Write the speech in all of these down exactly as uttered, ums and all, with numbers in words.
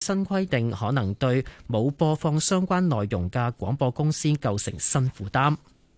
新規定可能對冇播放相關內容嘅廣播公司構成新負擔。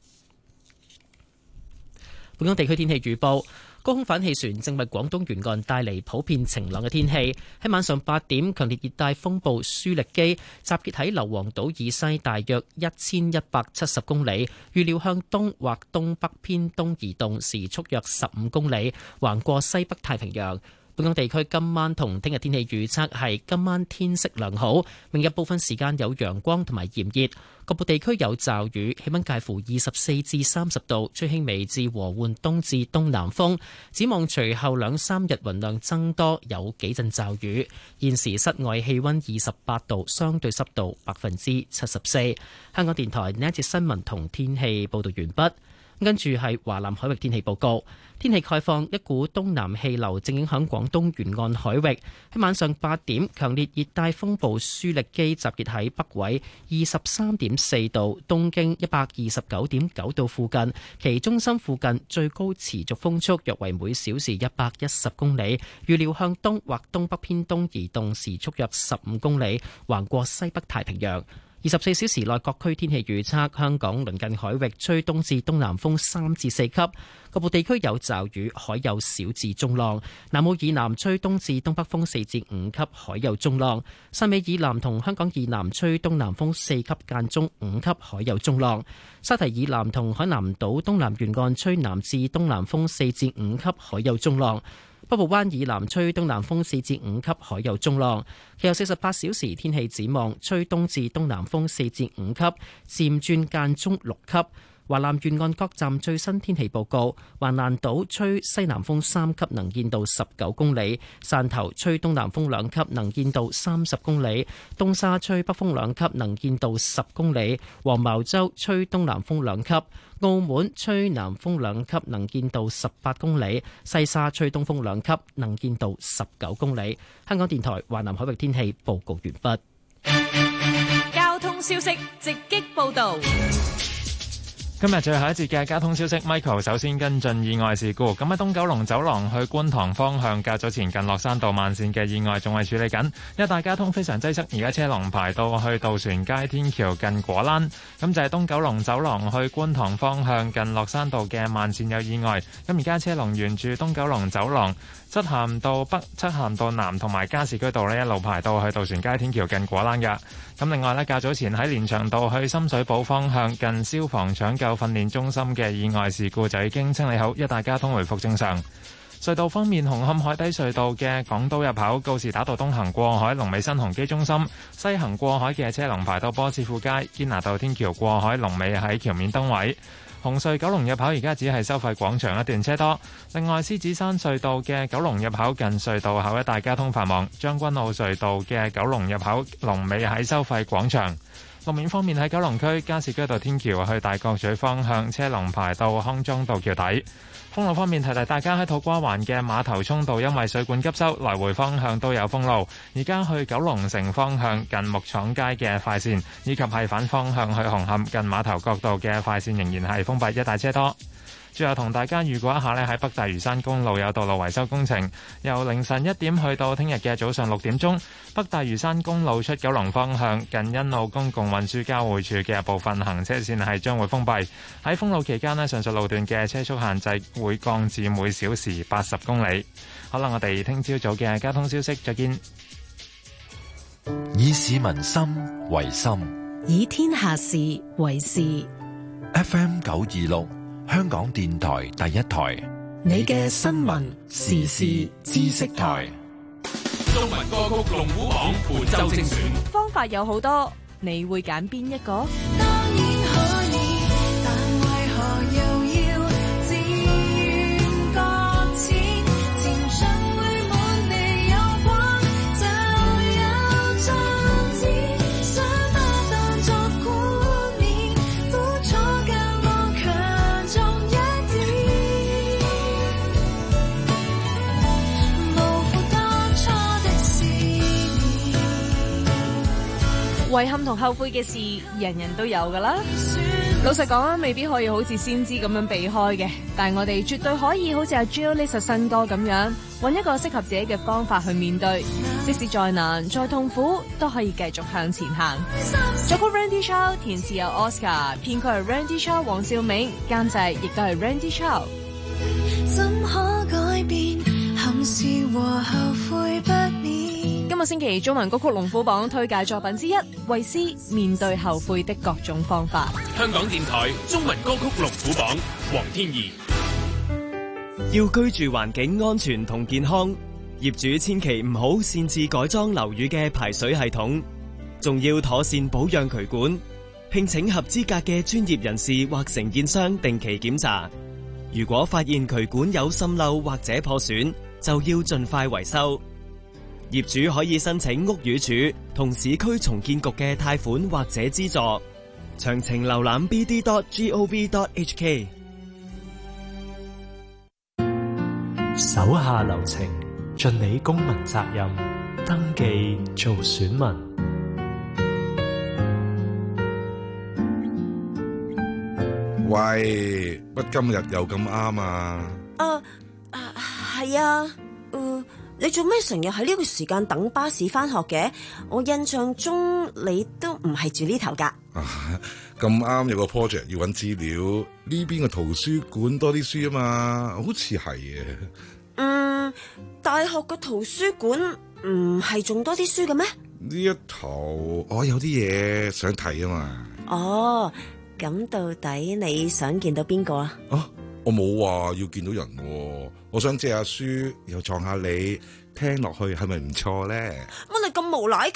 本港地區天氣預報。高空反氣旋正為廣東沿岸帶嚟普遍晴朗嘅天氣。喺晚上八點，強烈熱帶風暴舒力基集結喺硫磺島以西大約一千一百七十公里，預料向東或東北偏東移動，時速約十五公里，橫過西北太平洋。本港地區今晚同聽日天氣預測係今晚天色良好，明日部分時間有陽光同埋炎熱，局部地區有驟雨，氣溫介乎二十四至三十度，吹輕微至和緩東至東南風。展望隨後兩三日雲量增多，有幾陣驟雨。現時室外氣溫二十八度，相對濕度百分之七十四。香港電台呢一節新聞同天氣報道完畢。跟住係華南海域天氣報告，天氣概況，一股東南氣流正影響廣東沿岸海域。喺晚上八點，強烈熱帶風暴舒力基集結喺北緯二十三點四度、東經一百二十九點九度附近，其中心附近最高持續風速約為每小時一百一十公里，預料向東或東北偏東移動，時速約十五公里，橫過西北太平洋。二十四小時內各區天氣預測：香港鄰近海域吹東至東南風三至四級，局部地區有驟雨，海有小至中浪；南澳以南吹東至東北風四至五級，海有中浪；汕尾以南同香港以南吹東南風四級間中五級，海有中浪；沙堤以南同海南島東南沿岸吹南至東南風四至五級，海有中浪。北部灣以南吹東南風四至五級，海有中浪。其後四十八小時天氣展望，吹東至東南風四至五級，漸轉間中六級。華南沿岸各站最新天氣報告：橫瀾島吹西南風三級，能見度十九公里；汕頭吹東南風兩級，能見度三十公里；東沙吹北風兩級，能見度十公里；黃茅洲吹東南風兩級；澳門吹南風兩級，能見度十八公里；西沙吹東風兩級，能見度十九公里。香港電台華南海域天氣報告完畢。 交通消息直擊報道。 今日最後一節嘅交通消息 ，Michael 首先跟進意外事故。咁喺東九龍走廊去觀塘方向，較早前近落山道慢線嘅意外仲係處理緊，一帶交通非常擠塞，而家車龍排到去渡船街天橋近果欄。咁就係東九龍走廊去觀塘方向近落山道嘅慢線有意外，咁而家車龍沿住東九龍走廊、漆咸道北、漆咸道南同埋加士居道呢一路排到去渡船街天橋近果欄嘅。咁另外呢，較早前喺連翔道去深水埗方向近消防搶救訓練中心嘅意外事故就已經清理好，一帶交通回復正常。隧道方面，紅磡海底隧道嘅港島入口告士打道東行過海，龍尾新鴻基中心；西行過海嘅車龍排到波斯富街、堅拿道天橋過海，龍尾喺橋面燈位。紅隧九龍入口而家只係收費廣場一段車多。另外，獅子山隧道嘅九龍入口近隧道口一帶交通繁忙。將軍澳隧道嘅九龍入口龍尾喺收費廣場。路面方面，喺九龍區加士居道天橋去大角咀方向車龍排到康莊道橋底。封路方面，提提大家喺土瓜灣嘅馬頭涌道，因為水管急修，來回方向都有封路。而家去九龍城方向近木廠街嘅快線，以及係反方向去紅磡近馬頭角道嘅快線，仍然係封閉，一帶車多。最後同大家預告一下呢，喺北大嶼山公路有道路維修工程，由凌晨一點去到聽日嘅早上六點鐘，北大嶼山公路出九龍方向近欣澳公共運輸交匯處嘅部分行車線係將會封閉。喺封路期間呢，上述路段嘅車速限制會降至每小時八十公里。好啦，我哋聽朝早嘅交通消息再見。 以市民心為心， 以天下事為事。 F M 九二六。香港電台第一台， 你嘅新聞時事知識台。 中文歌曲龍虎榜本周精選， 方法有好多，你會揀邊一個？ 當然可以，但為何又要自願擱淺？前塵會滿地有光，就有創意，想把當作冠冕，苦楚教我強壯一點，無負當初的思念。 遺憾同後悔嘅事，人人都有㗎啦。 老實講啊，未必可以好似先知咁樣避開嘅，但係我哋絕對可以好似阿 Jill 呢首新歌咁樣，揾一個適合自己嘅方法去面對，即使再難再痛苦，都可以繼續向前行。作曲 Randy Chow， 填詞有 Oscar， 編曲係 Randy Chow、黃兆銘，監製亦都係 Randy Chow。 怎可改變憾事和後悔不免。 今個星期中文歌曲龍虎榜推介作品之一，衛詩面對後悔的各種方法。 香港電台中文歌曲龍虎榜，黃天怡。 要居住環境安全同健康，業主千祈唔好擅自改裝樓宇嘅排水系統，仲要妥善保養渠管，聘請合資格嘅專業人士或承建商定期檢查。如果發現渠管有滲漏或者破損，就要盡快維修。業主可以申請屋宇署同市區重建局嘅貸款或者資助。詳情瀏覽 b d dot gov dot h k。 手下留情，盡你公民責任，登記做選民。 喂，乜今日又咁啱啊？ 啊啊係啊，嗯，你做咩成日喺呢個時間等巴士返學嘅？我印象中你都唔係住呢頭噶。 啊，咁啱有個 project 要搵資料，呢邊個圖書館多啲書啊嘛，好似係啊。 嗯，大學個圖書館唔係仲多啲書嘅咩？ 呢一頭我有啲嘢想睇啊嘛。 哦。咁到底你想見到邊個啊？ 啊，我冇話要見到人喎，我想借下書又撞下你，聽落去係咪唔錯咧？ 乜你咁無賴噶？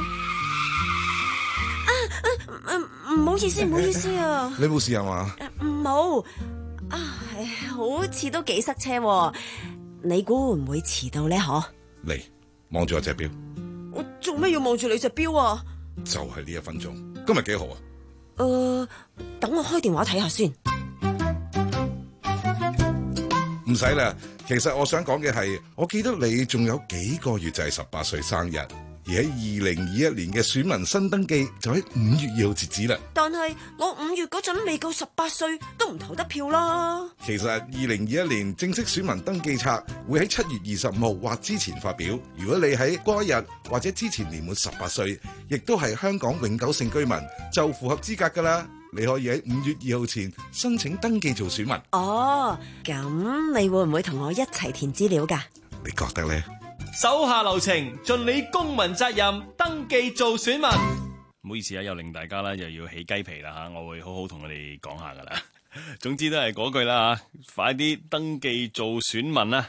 啊啊，唔好意思，唔好意思啊！ 你冇事啊嘛？ 冇啊，好似都幾塞車喎，你估會唔會遲到咧？嗬？ 嚟，望住我隻錶。 我做咩要望住你隻錶啊？ 就係呢一分鐘。今日幾號啊？ 誒、呃，等我開電話睇下先。 唔使啦，其實我想講嘅係，我記得你仲有幾個月就係十八歲生日，而喺二零二一年嘅選民新登記就喺五月二號截止啦。 但係我五月嗰陣未夠十八歲，都唔投得票啦。 其實二零二一年正式選民登記冊會喺七月二十五號或之前發表。如果你喺嗰一日或者之前年滿十八歲，亦都係香港永久性居民，就符合資格噶啦。你可以喺五月二號前申請登記做選民。 哦，咁你會唔會同我一齊填資料噶？ 你覺得呢？ 手下留情，盡你公民責任，登記做選民。唔好意思啊，又令大家啦，又要起雞皮啦吓，我會好好同你哋講下噶啦。總之都係嗰句啦吓，快啲登記做選民啦！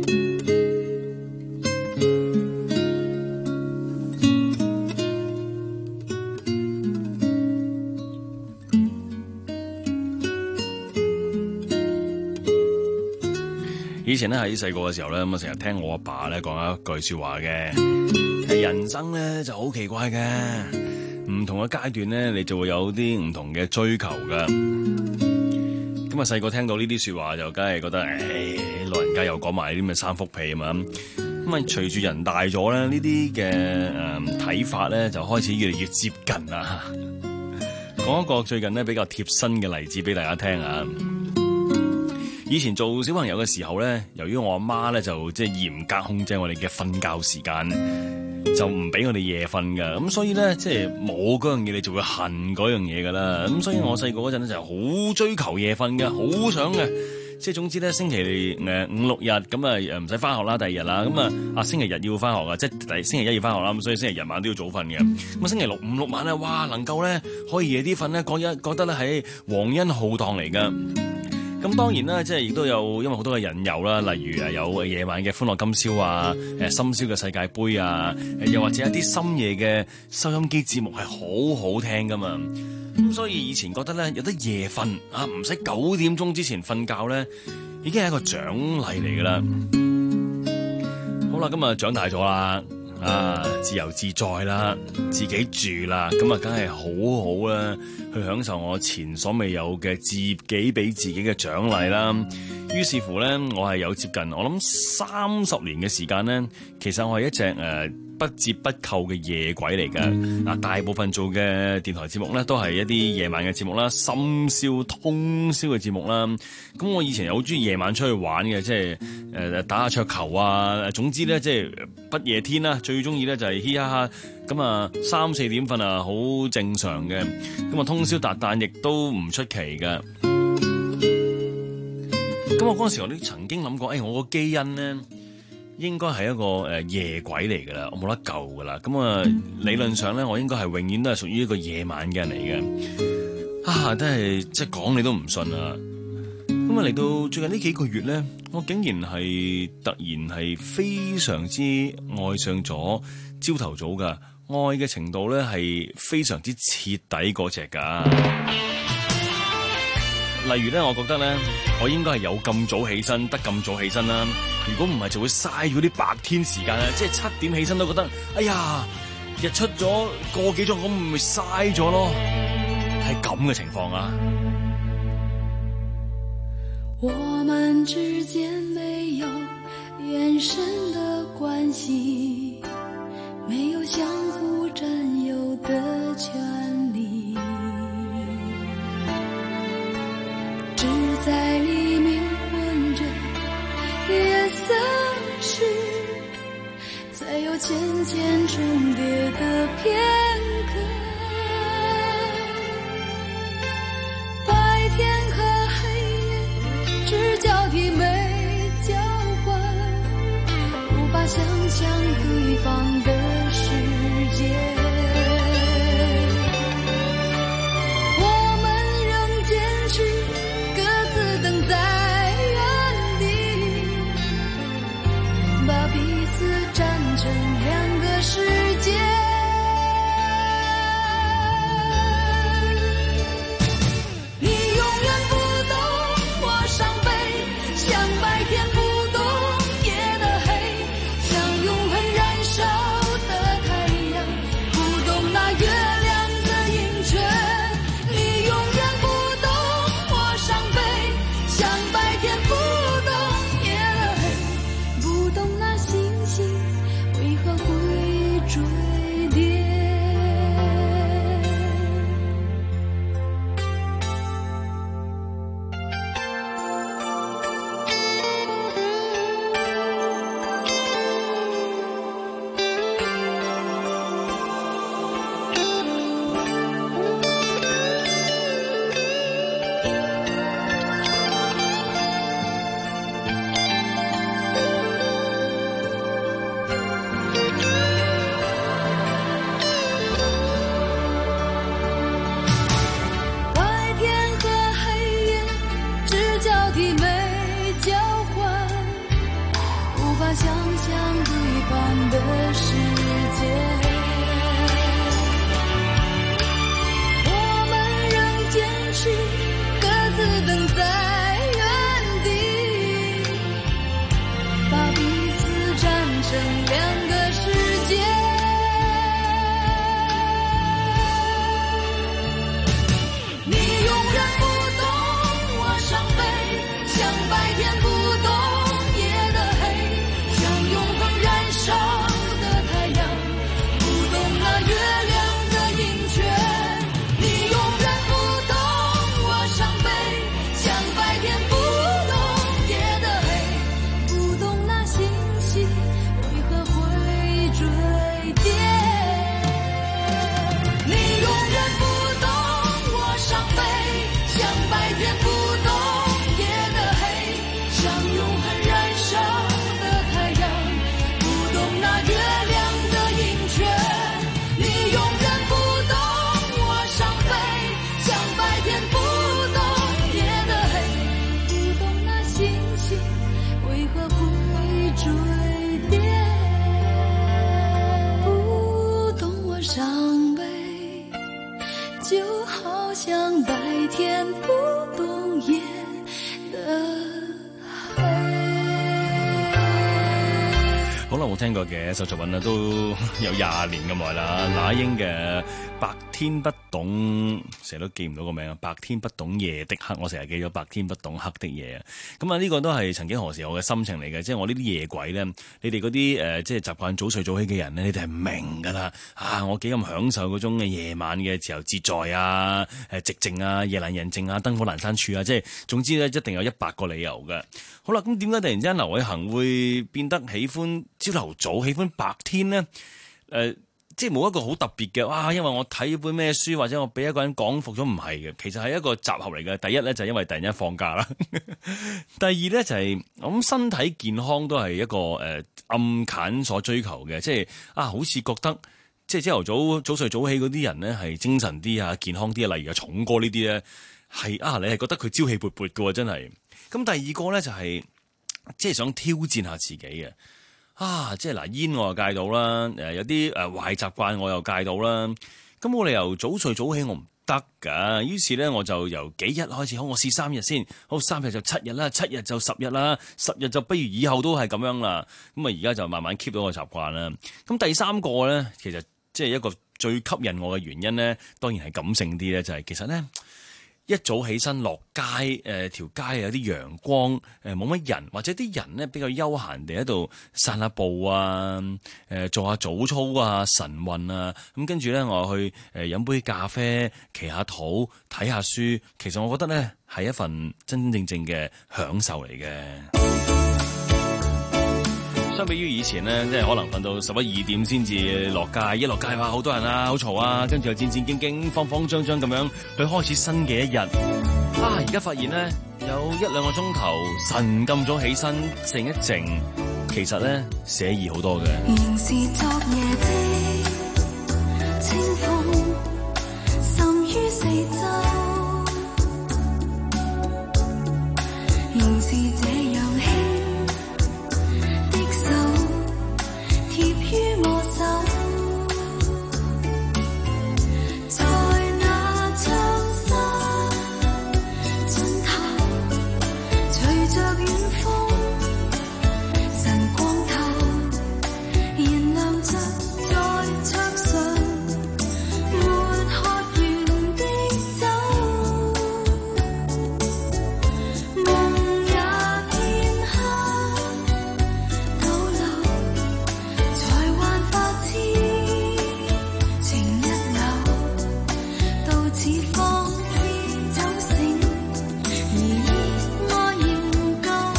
以前咧喺細個嘅時候咧，咁啊成日聽我阿爸咧講一句說話嘅，係人生咧就好奇怪嘅，唔同嘅階段咧，你就會有啲唔同嘅追求噶。咁啊細個聽到呢啲說話就梗係覺得，誒、哎，老人家又講埋啲咁嘅三幅屁啊嘛。咁啊隨住人大咗咧，呢啲嘅誒睇法咧就開始越嚟越接近啦。講一個最近咧比較貼身嘅例子俾大家聽啊。以前做小朋友嘅時候咧，由於我阿媽咧就即係嚴格控制我哋嘅瞓覺時間，就唔俾我哋夜瞓噶，咁所以咧即係冇嗰樣嘢，你就會恨嗰樣嘢噶啦。咁所以我細個嗰陣咧就好追求夜瞓嘅，好想嘅。即係總之咧，星期誒五六日咁啊誒唔使翻學啦，第二日啦，咁啊啊星期日要翻學啊，即係第星期一要翻學啦，咁所以星期日晚都要早瞓嘅。咁啊星期六五六晚咧，哇能夠咧可以夜啲瞓咧，覺一覺得咧係皇恩浩蕩嚟噶。咁當然啦，即係亦都有因為好多嘅引誘啦，例如誒有夜晚嘅歡樂今宵啊，誒深宵嘅世界盃啊，又或者一啲深夜嘅收音機節目係好好聽噶嘛。咁所以以前覺得咧有得夜瞓啊，唔使九點鐘之前瞓覺咧，已經係一個獎勵嚟噶啦。好啦，今日長大咗啦，啊自由自在啦，自己住啦，咁啊梗係好好啦，去享受我前所未有嘅自己俾自己嘅獎勵啦。於是乎咧，我係有接近我諗三十年嘅時間咧，其實我係一隻誒、呃、 不折不扣嘅夜鬼嚟嘅。嗱，大部分做嘅電台節目咧，都係一啲夜晚嘅節目啦，深宵通宵嘅節目啦。咁我以前又好中意夜晚出去玩嘅，即係誒打下桌球啊。總之咧，即係不夜天啦，最中意咧就係嘻哈哈。咁啊，三四點瞓啊，好正常嘅。咁啊，通宵達旦亦都唔出奇嘅。咁我嗰陣時我都曾經諗過，誒、哎，我個基因咧應該係一個誒、呃、夜鬼嚟噶啦，我冇得救噶啦。咁啊，理論上咧，我應該係永遠都係屬於一個夜晚嘅人嚟嘅。啊，真係即係講你都唔信啊！咁啊，嚟到最近呢幾個月咧，我竟然係突然係非常之愛上咗朝頭早噶，愛嘅程度咧係非常之徹底嗰隻噶。例如咧，我覺得咧，我應該係有咁早起身，得咁早起身啦。如果唔係，就會嘥咗啲白天時間啊！即係七點起身都覺得，哎呀，日出咗個幾鐘，咁咪嘥咗咯。係咁嘅情況啊！ 我們之間沒有眼神的關係，沒有相互佔有的權利，只在黎明混着夜色時，才有漸漸重疊的片刻。白天和黑夜只交替沒交換，無法想象對方的世界。世界，你永遠不懂我傷悲，像白天不懂夜的黑，像永恆燃燒的太陽，不懂那月亮的盈缺。你永遠不懂我傷悲，像白天不懂夜的黑，不懂那星星為何會追跌。 好耐冇聽過嘅一首作品啦，都有廿年咁耐啦。那英嘅《白天不懂，成日都記唔到個名啊！白天不懂夜的黑，我成日記咗白天不懂黑的夜啊！咁啊，呢個都係曾經何時我嘅心情嚟嘅，即係我呢啲夜鬼咧，你哋嗰啲誒，即係習慣早睡早起嘅人咧，你哋係唔明㗎啦！啊，我幾咁享受嗰種嘅夜晚嘅自由自在啊，誒寂靜啊，夜闌人靜啊，燈火闌珊處啊，即係總之咧，一定有一百個理由嘅。好啦，咁點解突然之間劉偉恒會變得喜歡朝頭早，喜歡白天咧？誒、呃。即係冇一個好特別嘅，哇！因為我睇一本咩書，或者我俾一個人講服咗，唔係嘅。其實係一個集合嚟嘅。第一咧就係因為突然間放假啦。第二咧就係我諗身體健康都係一個誒、呃、暗揀所追求嘅。即係啊，好似覺得即係朝頭早早睡早起嗰啲人咧係精神啲啊，健康啲啊。例如阿重哥呢啲咧係啊，你係覺得佢朝氣勃勃嘅喎，真係。咁第二個咧就係、是、即係想挑戰下自己嘅。啊，即係嗱，煙我又戒到啦，誒有啲誒壞習慣我又戒到啦，咁冇理由早睡早起我唔得㗎，於是咧我就由幾日開始，好我試三日先，好三日就七日啦，七日就十日啦，十日就不如以後都係咁樣啦，咁啊而家就慢慢 keep 到個習慣啦。咁第三個咧，其實即係一個最吸引我嘅原因咧，當然係感性啲咧，就係、是、其實咧。一早起身落街，誒、呃、條街有啲陽光，誒冇乜人，或者啲人咧比較悠閒地喺度散下步啊，誒、呃、做下早操啊、晨運啊，咁跟住咧我去誒飲、呃、杯咖啡，祈下禱，睇下書，其實我覺得咧係一份真真正正嘅享受嚟嘅。相比於以前咧，即係可能瞓到十一二點先至落街，一落街話好多人啊，好嘈啊，跟住又戰戰兢兢、慌慌張張咁樣去開始新嘅一日。啊！而家發現咧，有一兩個鐘頭神咁早起身靜一靜，其實咧寫意好多嘅。 仍是昨夜的清風，滲於四周，仍是這樣輕。貼於我手，在那窗紗盡頭，隨着遠風，晨光透，燃亮着在桌上，沒喝完的酒，夢也片刻倒流。才幻化痴，情一縷，到此方知酒醒，而熱愛仍舊。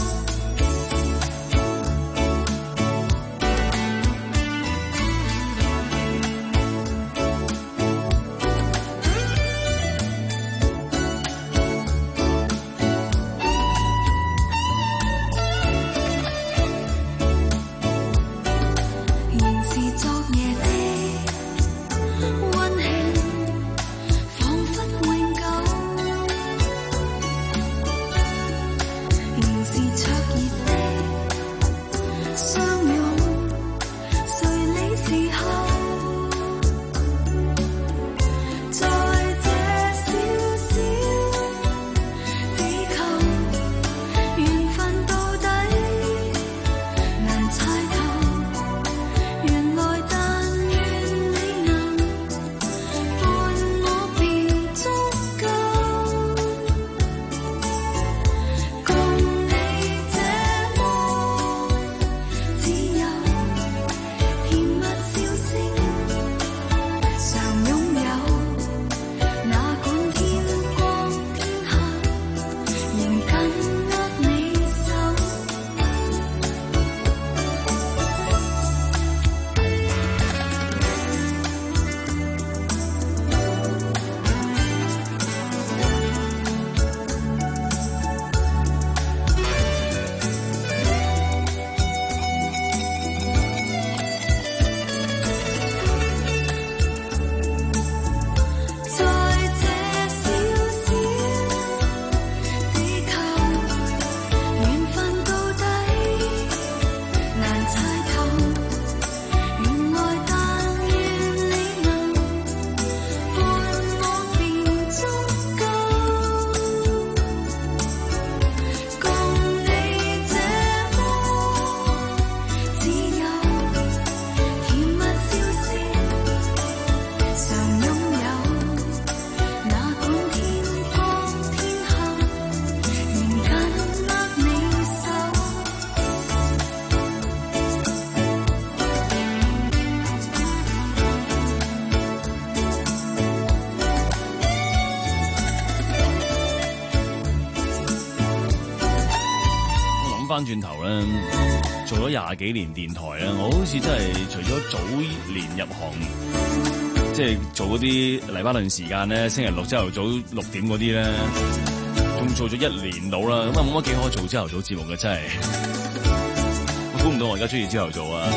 仍是昨夜的溫馨，彷彿永久。仍是灼熱的相擁，誰理時候？在這小小地球，緣分到底難猜透。原來但願你能伴我便足夠，共你這麼自由，甜蜜笑聲常擁有，哪管天光天黑，仍緊握你手。 翻轉頭咧，做咗廿幾年電台咧，我好似真係除咗早年入行，即係做嗰啲黎巴嫩時間咧，星期六朝頭早六點嗰啲咧，仲做咗一年到啦，咁啊冇乜幾可做朝頭早節目嘅，真係我估唔到我而家中意朝頭早啊！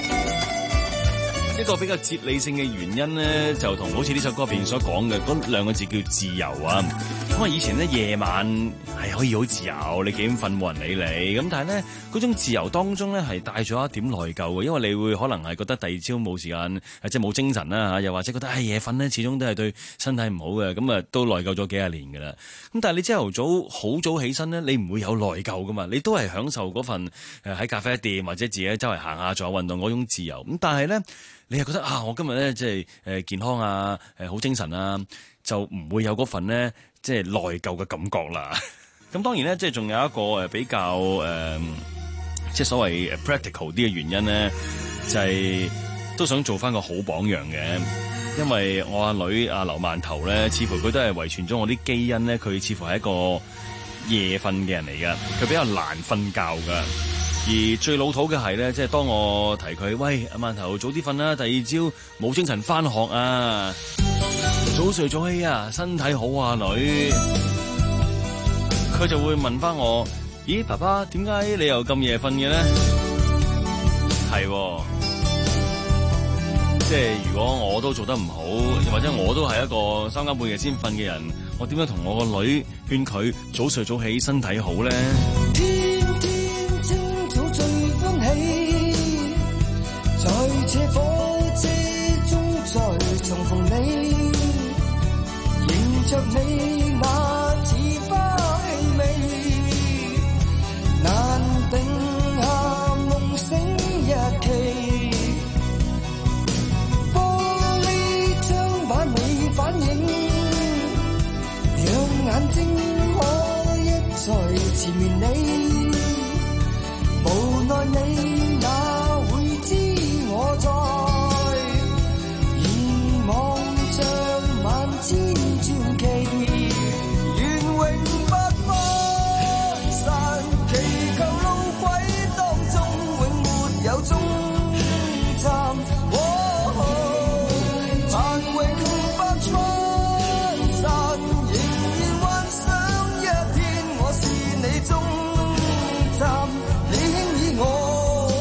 一個比較哲理性嘅原因咧，就同好似呢首歌入邊所講嘅嗰兩個字叫自由啊。咁啊，以前咧夜晚係可以好自由，你幾點瞓冇人理你。咁但係咧嗰種自由當中咧係帶咗一點內疚嘅，因為你會可能係覺得第二朝冇時間，即係冇精神啦嚇，又或者覺得唉夜瞓咧始終都係對身體唔好嘅，咁啊都內疚咗幾廿年㗎啦。咁但係你朝頭早好早起身咧，你唔會有內疚㗎嘛，你都係享受嗰份誒喺咖啡店或者自己喺周圍行下做下運動嗰種自由。咁但係咧，你係覺得啊，我今日咧即係誒健康啊，誒好精神啊，就唔會有嗰份咧即係內疚嘅感覺啦。咁當然咧，即係仲有一個誒比較誒、呃，即係所謂 practical 啲嘅原因咧，就係、是、都想做翻個好榜樣嘅。因為我阿女阿劉饅頭咧，似乎佢都係遺傳咗我啲基因咧，佢似乎係一個夜瞓嘅人嚟㗎，佢比較難瞓覺㗎。而最老土嘅係咧，即係當我提佢，喂阿饅頭早啲瞓啦，第二朝冇精神翻學啊，早睡早起啊，身體好啊女，佢就會問翻我，咦爸爸點解你又咁夜瞓嘅咧？係，即係如果我都做得唔好，或者我都係一個三更半夜先瞓嘅人，我點樣同我個女勸佢早睡早起，身體好咧？ 在這火車中再重逢你，迎着你那似花氣味，難定下夢醒日期。玻璃窗把你反映，讓眼睛可一再纏綿你，無奈你那我在凝望着萬千傳奇，願永不分散，祈求路軌當中永沒有終站。但永不分散，仍然幻想一天我是你終站，你輕以我。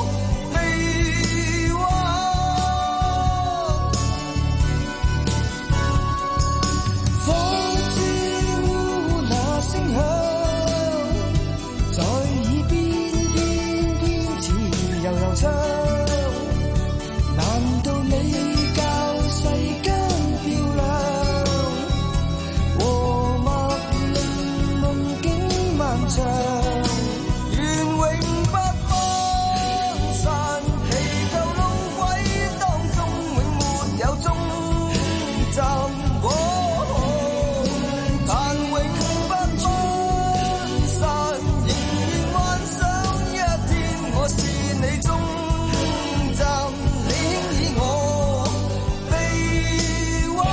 難道你教世間漂亮，和默令夢境漫長，願永不分散，祈求路軌當中永沒有終站。但永不分散，仍然幻想一天我是你終站，你輕以我臂彎。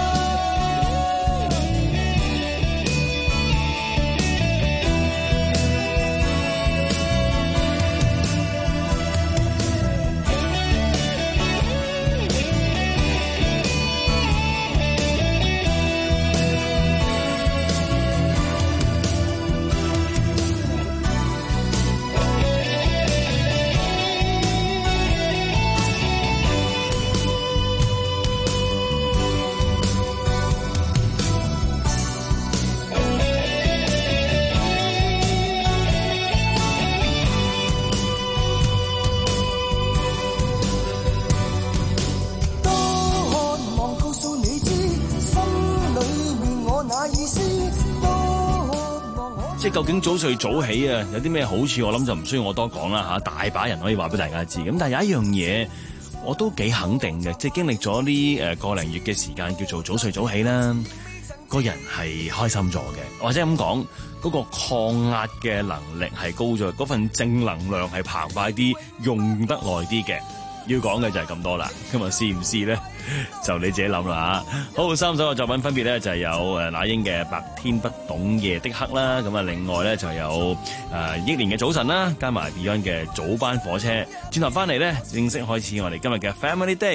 即係究竟早睡早起啊，有啲咩好處？我諗就唔需要我多講啦嚇，大把人可以話俾大家知。咁但係有一樣嘢我都幾肯定嘅，即係經歷咗呢誒個零月嘅時間，叫做早睡早起啦，個人係開心咗嘅，或者咁講，嗰個抗壓嘅能力係高咗，嗰份正能量係澎湃啲，用得耐啲嘅。 要講嘅就係咁多啦。今日試唔試咧，就你自己諗啦嚇。好，三首嘅作品分別咧就係有誒那英嘅《白天不懂夜的黑》啦，咁啊另外咧就有誒憶蓮嘅《早晨》啦，加埋 Beyond 嘅《早班火車》。轉頭翻嚟咧，正式開始我哋今日嘅 Family Day。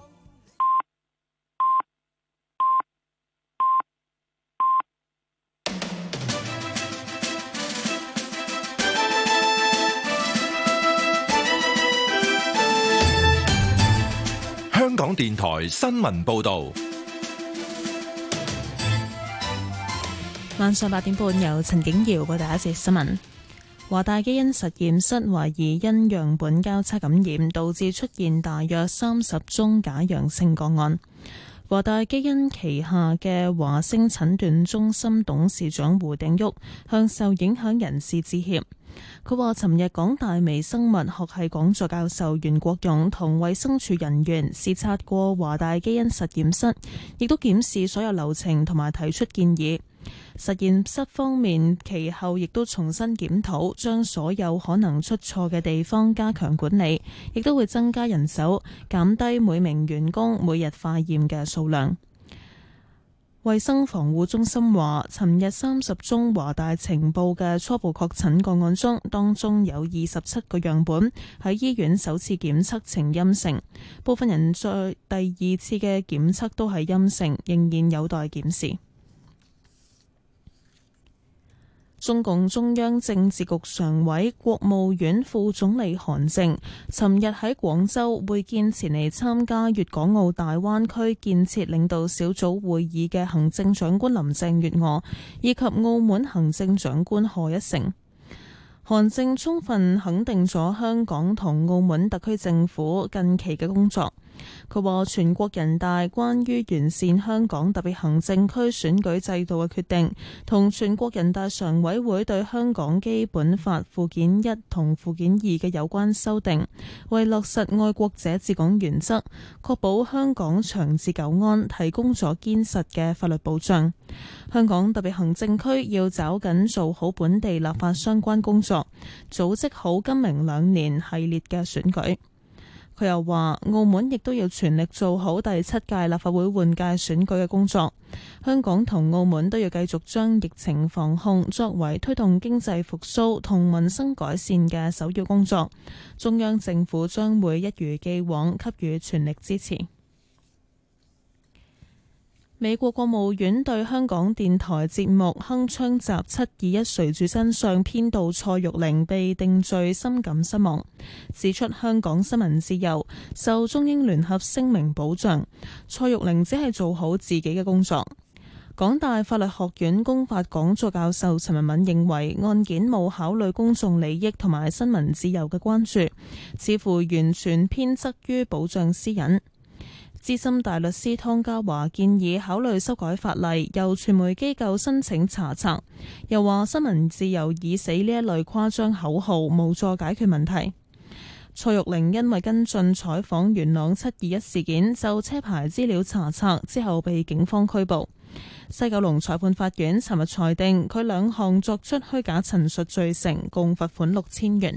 香港電台新聞報道， 晚上八點半由陳景瑤報第一節新聞。華大基因實驗室懷疑因樣本交叉感染，導致出現大約三十宗假陽性個案。華大基因旗下嘅華星診斷中心董事長胡定旭向受影響人士致歉。佢話：尋日港大微生物學系講座教授袁國勇同衛生署人員視察過華大基因實驗室，亦都檢視所有流程同埋提出建議。實驗室方面其後亦都重新檢討，將所有可能出錯嘅地方加強管理，亦都會增加人手，減低每名員工每日化驗嘅數量。衛生防護中心話，尋日三十宗華大呈報嘅初步確診個案中，當中有二十七個樣本喺醫院首次檢測呈陰性，部分人在第二次嘅檢測都係陰性，仍然有待檢視。中共中央政治局常委、國務院副總理韓正尋日喺廣州會見前嚟參加粵港澳大灣區建設領導小組會議嘅行政長官林鄭月娥以及澳門行政長官賀一誠。韓正充分肯定咗香港同澳門特區政府近期嘅工作。佢話全國人大關於完善香港特別行政區選舉制度嘅決定，同全國人大常委會對香港基本法附件一同附件二嘅有關修訂，為落實愛國者治港原則，確保香港長治久安，提供咗堅實嘅法律保障。香港特別行政區要抓緊做好本地立法相關工作，組織好今明兩年系列嘅選舉。佢又話，澳門亦都要全力做好第七屆立法會換屆選舉嘅工作。香港同澳門都要繼續將疫情防控作為推動經濟復甦同民生改善嘅首要工作。中央政府將會一如既往給予全力支持。美國國務院對香港電台節目《鏗鏘集七二一誰主真相》編導蔡玉玲被定罪深感失望，指出香港新聞自由受中英聯合聲明保障，蔡玉玲只係做好自己嘅工作。港大法律學院公法講座教授陳文敏認為案件冇考慮公眾利益同埋新聞自由嘅關注，似乎完全偏側於保障私隱。資深大律師湯家驊建議考慮修改法例，由傳媒機構申請查冊。又話新聞自由已死呢一類誇張口號無助解決問題。蔡玉玲因為跟進採訪元朗七二一事件，就車牌資料查冊之後被警方拘捕。西九龍裁判法院尋日裁定佢兩項作出虛假陳述罪成，共罰款六千元。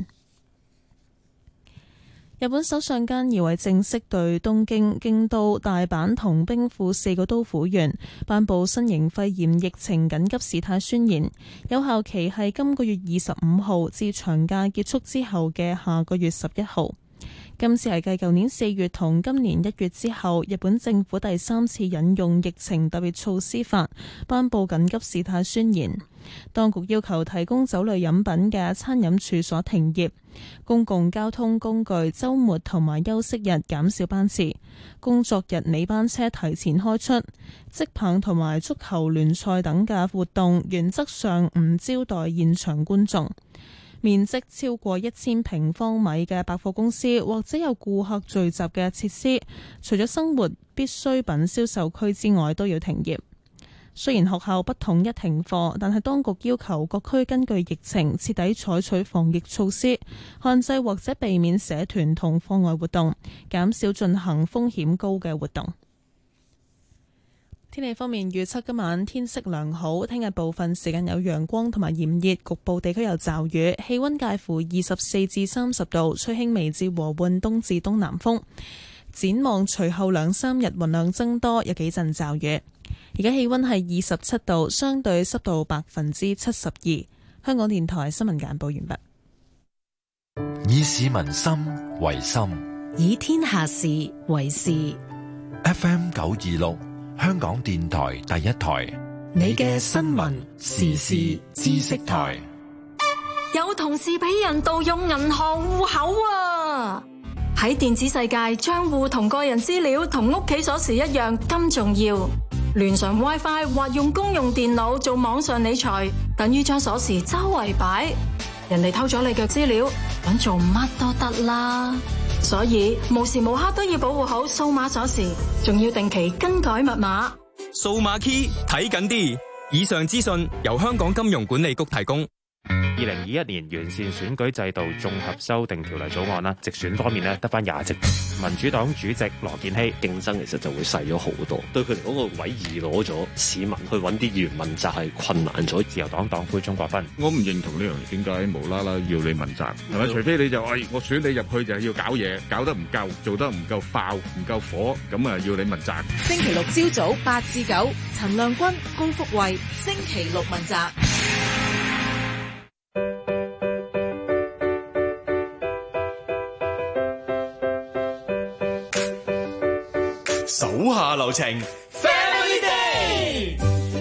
日本首相菅義偉正式對東京、京都、大阪同兵庫四個都府縣頒布新型肺炎疫情緊急事態宣言，有效期係今個月二十五號至長假結束之後嘅下個月十一號。今次係繼舊年四月同今年一月之後，日本政府第三次引用疫情特別措施法頒布緊急事態宣言。當局要求提供酒類飲品嘅餐飲處所停業，公共交通工具週末同埋休息日減少班次，工作日尾班車提前開出，職棒同埋足球聯賽等嘅活動原則上唔招待現場觀眾。面積超過一千平方米嘅百貨公司或者有顧客聚集嘅設施，除咗生活必需品銷售區之外，都要停業。雖然學校不統一停課，但係當局要求各區根據疫情徹底採取防疫措施，限制或者避免社團同課外活動，減少進行風險高嘅活動。 天氣方面預測今晚天色良好，聽日部分時間有陽光同埋炎熱，局部地區有驟雨，氣溫介乎二十四至三十度，吹輕微至和緩東至東南風。展望隨後兩三日雲量增多，有幾陣驟雨。而家氣溫係二十七度，相對濕度百分之七十二。香港電台新聞簡報完畢。 以市民心為心， 以天下事為事。 F M 九二六。香港電台第一台， 你嘅新聞時事知識台。 有同事俾人盜用銀行戶口啊！喺電子世界，賬戶同個人資料同屋企鎖匙一樣咁重要。連上 WiFi 或用公用電腦做網上理財，等於將鎖匙周圍擺。人哋偷咗你嘅資料，搵做乜都得啦。所以無時無刻都要保護好數碼鎖匙，仲要定期更改密碼。 數碼 key 睇緊啲。以上資訊由香港金融管理局提供。 二零二一年完善選舉制度綜合修訂條例草案啦，直選方面咧得翻廿席。民主黨主席羅健熙競爭其實就會細咗好多，對佢嚟講個位移攞咗，市民去揾啲議員問責係困難咗。 自由黨黨魁鍾國斌， 我唔認同呢樣嘢，點解無啦啦要你問責？係咪？除非你就誒、哎，我選你入去就係要搞嘢，搞得唔夠，做得唔夠爆，唔夠火，咁啊要你問責。 星期六朝早八至九，陳亮君、高福慧，星期六問責。 手下留情 ，Family Day。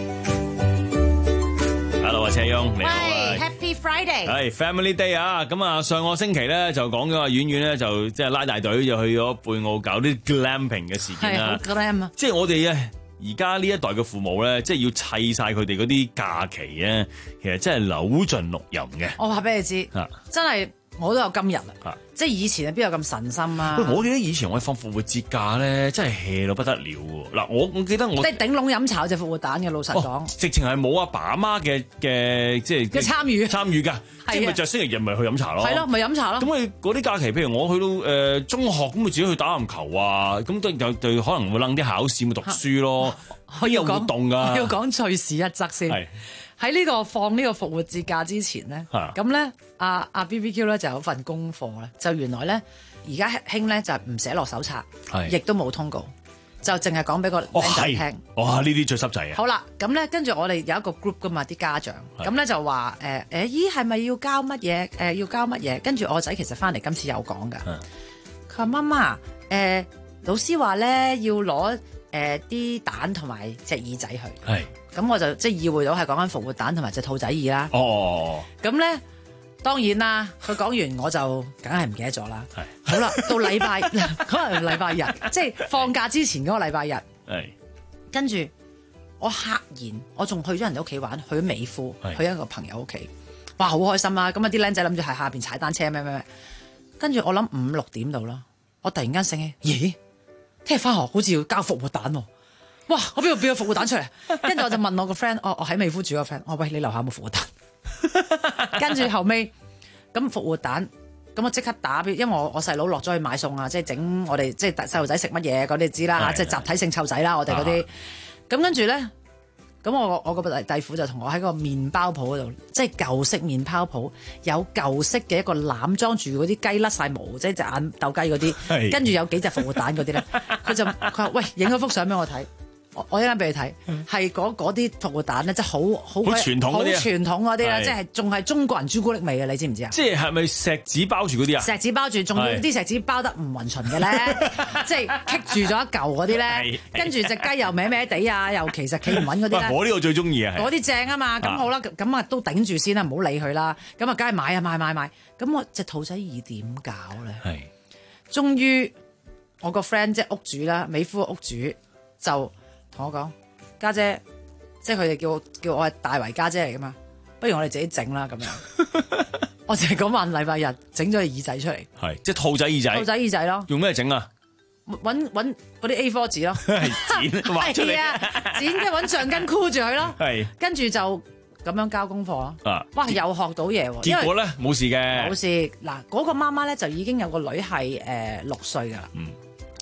Hello 啊，車翁，你好啊 ，Happy Friday。 係 Family Day 啊，咁啊，上個星期咧就講咗話，婉婉咧就即係拉大隊就去咗貝澳搞啲 glamping 嘅事件啦。 係好 glam 啊！ 即係我哋咧而家呢一代嘅父母咧，即係要砌晒佢哋嗰啲假期咧，其實真係扭盡六壬嘅。 我話俾你知， 啊、 真係我都有今日啊！ 即係以前啊，邊有咁神心啊？ 喂，我記得以前我放復活節假咧，真係 hea 到不得了喎！嗱，我我記得我即係頂籠飲茶隻復活蛋嘅，老實講、 哦，直情係冇阿爸阿媽嘅嘅即係嘅參與參與㗎，即係咪就星期日咪去飲茶咯？ 係咯，咪飲茶咯。 咁佢嗰啲假期，譬如我去到誒、呃、中學，咁佢自己去打籃球啊，咁都有對可能會擸啲考試咪讀書咯，可以有活動㗎。 我要講趣事一則先。喺呢個放呢個復活節假之前咧，咁咧阿阿 B B Q 咧就有份功課咧，就原來咧而家興咧就唔寫落手冊，亦都冇通告，就淨係講俾個僆仔聽。 哇！呢啲最濕滯啊！ 好啦，咁咧跟住我哋有一個 group 噶嘛，啲家長咁咧就話誒誒，咦係咪要交乜嘢？誒、呃、要交乜嘢？跟住我仔其實翻嚟今次有講噶，佢話媽媽誒老師話咧要攞誒啲蛋同埋隻耳仔去。係。咁我就即係意會到係講緊復活蛋同埋隻兔仔耳啦。哦，咁咧當然啦，佢講完我就梗係唔記得咗啦。係，好啦，到禮拜可能禮拜日，即係放假之前嗰個禮拜日。係，跟住我赫然，我仲去咗人哋屋企玩，去咗美孚，去一個朋友屋企，哇，好開心啦！咁啊啲僆仔諗住喺下邊踩單車咩咩咩，跟住我諗五六點到啦，我突然間醒起，咦，聽日翻學好似要交復活蛋喎。哇！我邊度變個復活蛋出嚟？跟住我就問我個 friend，我我喺美孚住個 friend，我喂，你樓下有冇復活蛋？跟住後尾咁復活蛋，咁我即刻打俾，因為我我細佬落咗去買餸啊，即係整我哋即係細路仔食乜嘢嗰啲知啦，即係集體性湊仔啦，我哋嗰啲。咁跟住咧，咁我我個弟弟婦就同我喺個麵包鋪嗰度，即係舊式麵包鋪，有舊式嘅一個籃裝住嗰啲雞甩晒毛，即係隻眼鬥雞嗰啲，跟住有幾隻復活蛋嗰啲咧，佢就佢話喂，影咗幅相俾我睇。我一陣俾你睇，係嗰啲復活蛋咧，即係好好傳統嗰啲，好傳統嗰啲啦，即係仲係中國人朱古力味嘅，你知唔知啊？ 即係係咪錫紙包住嗰啲啊？ 錫紙包住，仲要啲錫紙包得唔勻循嘅咧，即係棘住咗一嚿嗰啲咧，跟住隻雞又歪歪地啊，又其實企唔穩嗰啲咧。 我呢個最中意啊， 嗰啲正啊嘛，咁好啦，咁啊都頂住先啦，唔好理佢啦，咁啊梗係買啊買買買，咁我隻兔仔耳點搞咧？係，終於我個 friend 即係屋主啦，美孚屋主就同我講，家姐，即係佢哋叫我叫我係大圍家姐嚟噶嘛，不如我哋自己整啦咁樣。我淨係嗰晚禮拜日整咗個耳仔出嚟， 係即係兔仔耳仔， 兔仔耳仔咯。 用咩整啊？ 揾揾嗰啲 A 四 紙咯， 剪畫出嚟啊，剪即係揾橡筋箍住佢咯。係，跟住就咁樣交功課咯。啊，哇，又學到嘢喎。 結果咧冇事嘅， 冇事。嗱，嗰個媽媽咧就已經有個女係誒六歲噶啦。嗯。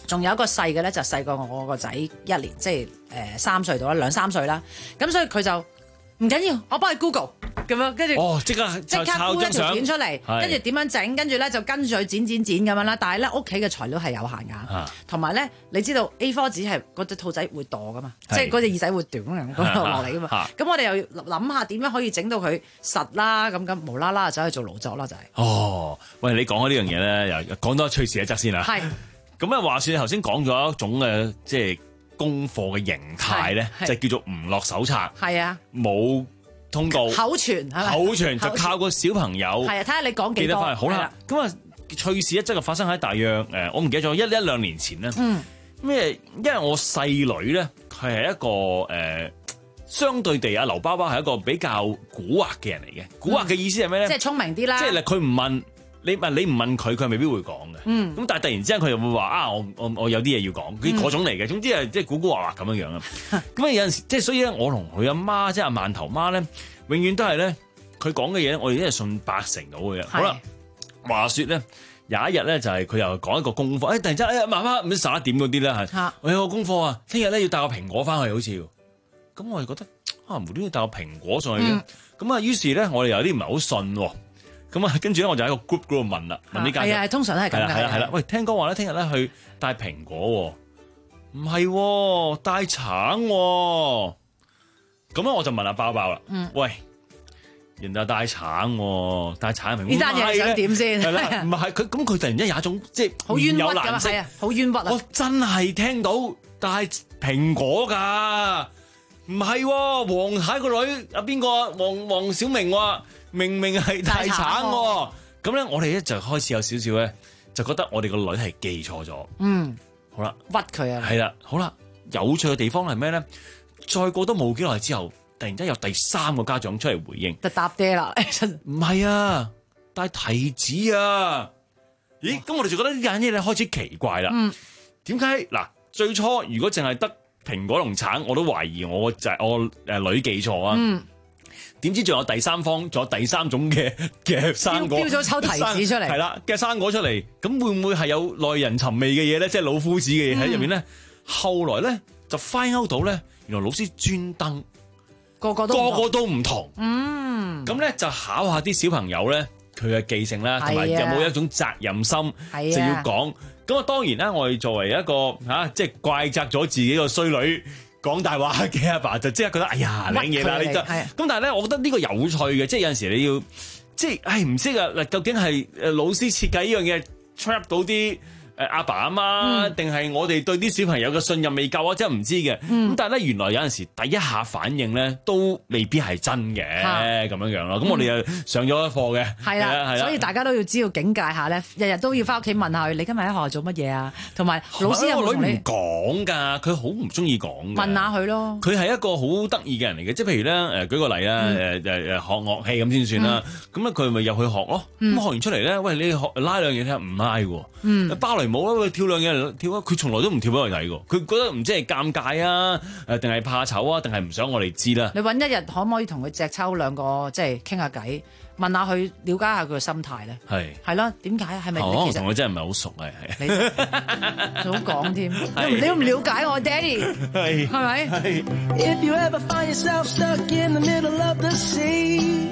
仲有一個細嘅咧就細過我個仔一年，即係誒三歲到啦，兩三歲啦。咁所以佢就唔緊要，我幫你 Google 咁樣，跟住哦，即刻即刻抄 po 一條張相片出嚟，跟住點樣整，跟住咧就跟住佢剪剪剪咁樣啦。但係咧屋企嘅材料係有限㗎，同埋咧你知道 A 四 紙係嗰隻兔仔會墮㗎嘛，即係嗰隻耳仔會斷咁樣落嚟㗎嘛。咁我哋又諗下點樣可以整到佢實啦，咁咁無啦啦走去做勞作啦就係。 哦，喂，你講開呢樣嘢咧，又講多趣事一則先啦。 係。 咁啊，話説你頭先講咗一種嘅即係功課嘅形態咧，就叫做唔落手冊。 係啊。 冇通告。口傳係咪？ 口傳就靠個小朋友。 係啊，睇下你講幾多。 記得翻嚟好啦。咁啊，趣事一則就發生喺大約誒，我唔記得咗一一兩年前咧。嗯。咩？因為我細女咧，佢係一個誒、呃，相對地啊，劉爸爸係一個比較蠱惑嘅人嚟嘅。蠱惑嘅意思係咩咧？ 即係聰明啲啦。即係佢唔問。你問你唔問佢，佢未必會講嘅。 嗯。 咁但係突然之間佢又會話啊，我我我有啲嘢要講，佢嗰種嚟嘅。總之係即係古古惑惑咁樣樣啊。咁啊有陣時即係所以咧，我同佢阿媽即係阿饅頭媽咧，永遠都係咧，佢講嘅嘢我哋都係信八成到嘅。好啦，話説咧有一日咧就係佢又講一個功課，誒、哎、突然之間誒媽媽唔知十一點嗰啲咧係，我有個功課啊，聽日咧要帶個蘋果翻去好似要。咁我哋覺得啊無端端帶個蘋果上去嘅，咁啊、嗯、於是咧我哋有啲唔係好信喎。咁啊，跟住咧我就喺個 group 嗰度問啦，問呢家長。係啊，通常都係咁嘅。係啦，係啦。喂，聽講話咧，聽日咧去帶蘋果喎，唔係帶橙喎。咁咧我就問阿包包啦。嗯。喂，人哋帶橙喎，帶橙蘋果。呢單嘢想點先？係啦，唔係佢咁佢突然之間有一種即係好冤屈㗎，係啊，好冤屈啊！ 我真係聽到帶蘋果㗎，唔係黃太個女阿邊個黃黃小明話。明明係大橙喎，咁咧我哋咧就開始有少少咧，就覺得我哋個女係記錯咗。嗯，好啦， 屈佢啊， 係啦，好啦，有趣嘅地方係咩咧？再過多冇幾耐之後，突然間有第三個家長出嚟回應， 就答爹啦。 唔係啊，帶提子啊！咦，咁我哋就覺得呢樣嘢咧開始奇怪啦。嗯，點解嗱？最初如果淨係得蘋果同橙，我都懷疑我就係我誒女記錯啊。嗯。點知仲有第三方，仲有第三種嘅嘅生果， 標咗抽提子出嚟， 係啦嘅生果出嚟，咁會唔會係有耐人尋味嘅嘢咧？即係老夫子嘅嘢喺入面咧？嗯、後來咧就 find out 到咧，原來老師專登個個都個個都唔同，嗯，咁咧就考下啲小朋友咧佢嘅記性啦，同埋有冇一種責任心，就要講。咁啊，當然啦，我哋作為一個嚇、啊，即係怪責咗自己個衰女。講大話嘅阿爸就即刻覺得哎呀領嘢啦，你得咁，但係咧，我覺得呢個有趣嘅，即係有陣時你要即係唉唔識啊嗱，究竟係誒老師設計呢樣嘢 trap 到啲誒阿爸阿媽，定係我哋對啲小朋友嘅信任未夠啊？真係唔知嘅。咁但係咧，原來有陣時第一下反應咧都未必係真嘅咁樣樣咯。咁我哋又上咗一課嘅， 係啦，所以大家都要知道警戒下咧，日日都要翻屋企問下佢，你今日喺學校做乜嘢啊？同埋老師有冇同你講㗎？佢好唔中意講。 問下佢咯。佢係一個好得意嘅人嚟嘅，即係譬如咧誒，舉個例啦，誒誒誒學樂器咁先算啦。咁咧佢咪入去學咯。咁學完出嚟咧，喂，你學拉兩嘢睇下唔拉喎。嗯。芭蕾舞啦，佢跳兩嘢嚟跳啊，佢從來都唔跳俾我睇㗎。佢覺得唔知係尷尬啊，誒定係怕醜啊，定係唔想我哋知啦。 你揾一日可唔可以同佢隻抽兩個，即係傾下偈，問下佢，了解下佢嘅心態咧？係係咯，點解係咪？ 我同佢真係唔係好熟啊，係。 你好講添，你都唔了解我爹哋，係係咪？係。If you ever find yourself stuck in the middle of the sea,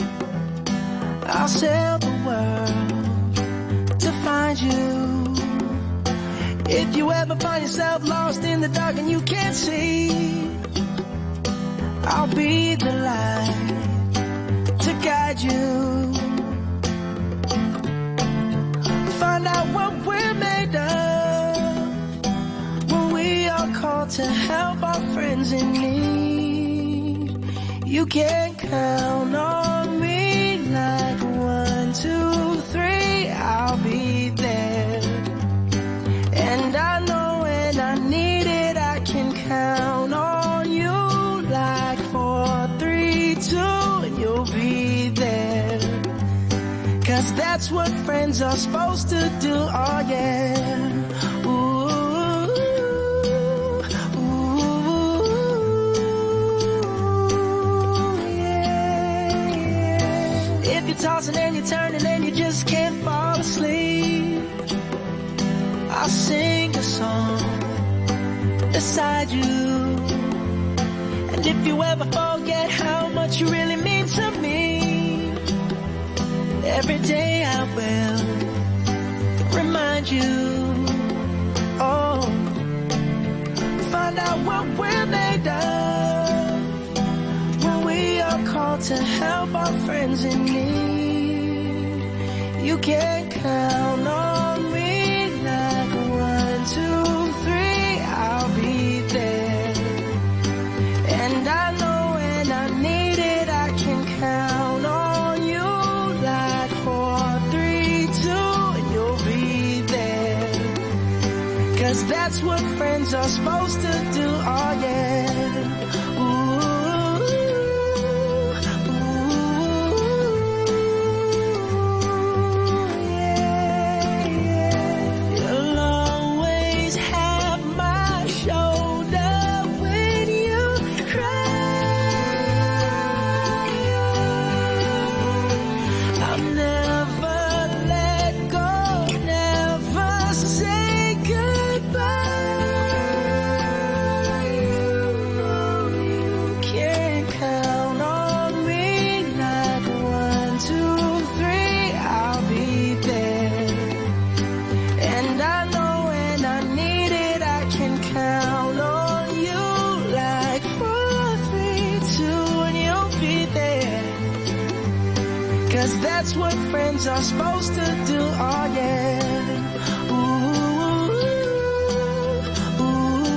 I'll sail the world to find you. If you ever find yourself lost in the dark and you can't see, I'll be the light to guide you. Find out what we're made of when we are called to help our friends in need. You can count on me like one, two, three, I'll be there. And I know when I need it, I can count on you like four, three, two, and you'll be there. Cause that's what friends are supposed to do, oh yeah. Ooh, ooh, yeah, yeah. If you're tossing and you're turning and you just can't fall asleep, I'll sing a song beside you. And if you ever forget how much you really mean to me, every day I will remind you. Oh, find out what we're made of when we are called to help our friends in need. You can count on me like one, two, three, I'll be there. And I know when I need it, I can count on you like four, three, two, and you'll be there. Cause that's what friends are supposed to do, oh yeah. That's what friends are supposed to do, oh yeah. Ooh, ooh,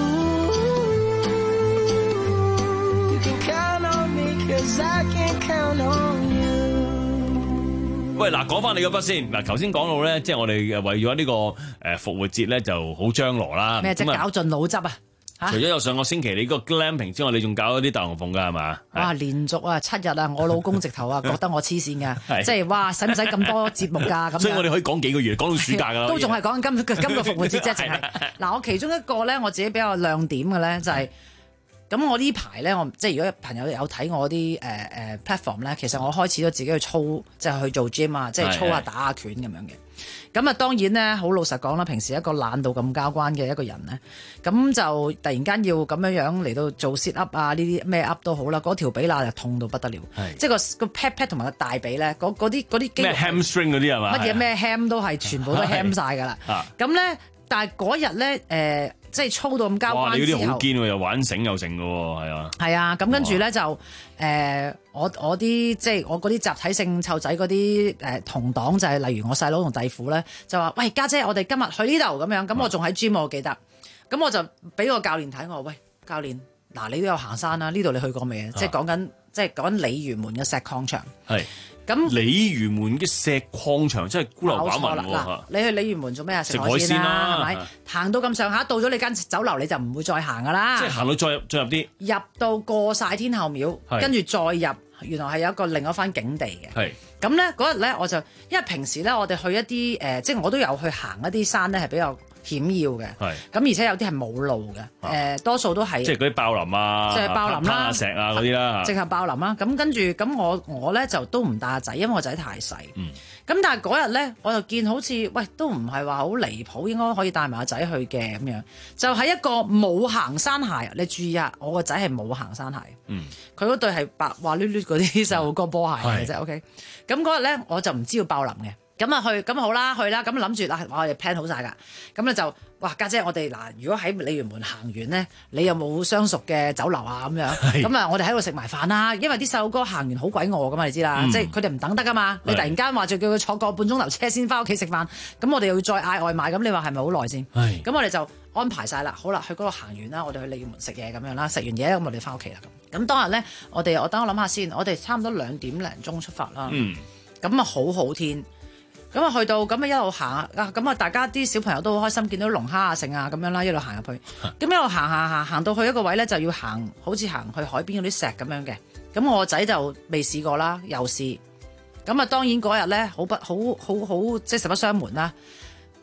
you can count on me, cause I can count on you. 喂，嗱，講翻你嗰筆先。嗱，頭先講到咧，即係我哋為咗呢個誒復活節咧，就好張羅啦。 咩即係搞盡腦汁啊！ 除咗有上個星期你嗰個 glamping 之外，你仲搞咗啲大龍鳳㗎係嘛？ 哇！連續啊七日啊，我老公直頭啊覺得我黐線㗎，即係哇使唔使咁多節目㗎咁？ 所以我哋可以講幾個月，講到暑假㗎啦。 都仲係講緊今今個復活節啫，淨係嗱我其中一個咧，我自己比較亮點嘅咧就係、是。咁我呢排咧，我即係如果朋友有睇我啲誒誒 platform 咧，其實我開始咗自己去操，即係去做 gym 啊，即係操下打下拳咁樣嘅。咁啊，當然咧，好老實講啦，平時一個懶到咁交關嘅一個人咧，咁就突然間要咁樣樣嚟到做 sit up 啊，呢啲咩 up 都好啦，嗰條髀罅就痛到不得了，即係個個 pat pat 同埋個大髀咧，嗰嗰啲嗰啲肌肉咩 hamstring 嗰啲係嘛？ 乜嘢咩 ham 都係全部都 ham 晒㗎啦。咁咧，但係嗰日咧誒。呃即係操到咁交關之後， 哇！你嗰啲好堅喎，又玩繩又成嘅喎，係啊。 係啊，咁跟住咧就誒、呃，我我啲即係我嗰啲集體性湊仔嗰啲誒同黨就係、是、例如我細佬同弟婦咧，就話：喂家姐，姐，我哋今日去呢度咁樣。咁我仲喺 gym 我記得。咁我就俾個教練睇我話：喂，教練，嗱你都有行山啦，呢度你去過未啊？即係講緊即係講緊鯉魚門嘅石礦場。係。咁鯉魚門嘅石礦場真係孤陋寡聞喎。 嗱，你去鯉魚門做咩啊？ 食海鮮啦， 係咪？行到咁上下，到咗你間酒樓你就唔會再行噶啦。 即係行到再入再入啲。 入到過晒天后廟，跟住再入，原來係有一個另一番景地嘅。係。咁咧嗰日咧，我就因為平時咧，我哋去一啲誒、呃，即係我都有去行一啲山咧，係比較險要嘅。係。咁而且有啲係冇路嘅，誒、呃、多數都係。即係嗰啲爆林啊， 即係爆林啦，石啊嗰啲啦。 直係爆林啦，咁跟住咁我我咧就都唔帶阿仔，因為我仔太細。嗯。咁但係嗰日咧，我就見好似喂都唔係話好離譜，應該可以帶埋阿仔去嘅咁樣。就喺一個冇行山鞋，你注意下，我個仔係冇行山鞋。嗯。佢嗰對係白滑捋捋嗰啲細路哥波鞋嚟嘅啫。OK。咁嗰日咧，我就唔知要爆林嘅。咁啊去，咁好啦，去啦。咁諗住嗱，我哋 plan 好晒㗎。咁咧就，哇家姐，我哋嗱，如果喺鯉魚門行完咧，你有冇相熟嘅酒樓啊？咁樣，咁啊，我哋喺度食埋飯啦。因為啲細路哥行完好鬼餓㗎嘛，你知啦，嗯、即係佢哋唔等得㗎嘛。你突然間話就叫佢坐個半鐘頭車先翻屋企食飯，咁我哋又要再嗌外賣，咁你話係咪好耐先？咁我哋就安排晒啦。好啦，去嗰度行完啦，我哋去鯉魚門食嘢咁樣啦，食完嘢咁我哋翻屋企啦。咁當日咧，我哋我等我諗下先，我哋差唔多兩點零鐘出發啦。咁啊好好天。咁啊，去到咁啊，一路行啊，咁啊，大家啲小朋友都好開心，見到龍蝦啊、剩啊咁樣啦，一路行入去。咁一路行行行行到去一個位咧，就要行，好似行去海邊嗰啲石咁樣嘅。咁我個仔就未試過啦，又試。咁啊，當然嗰日咧，好不好好好，即係實不相瞞啦。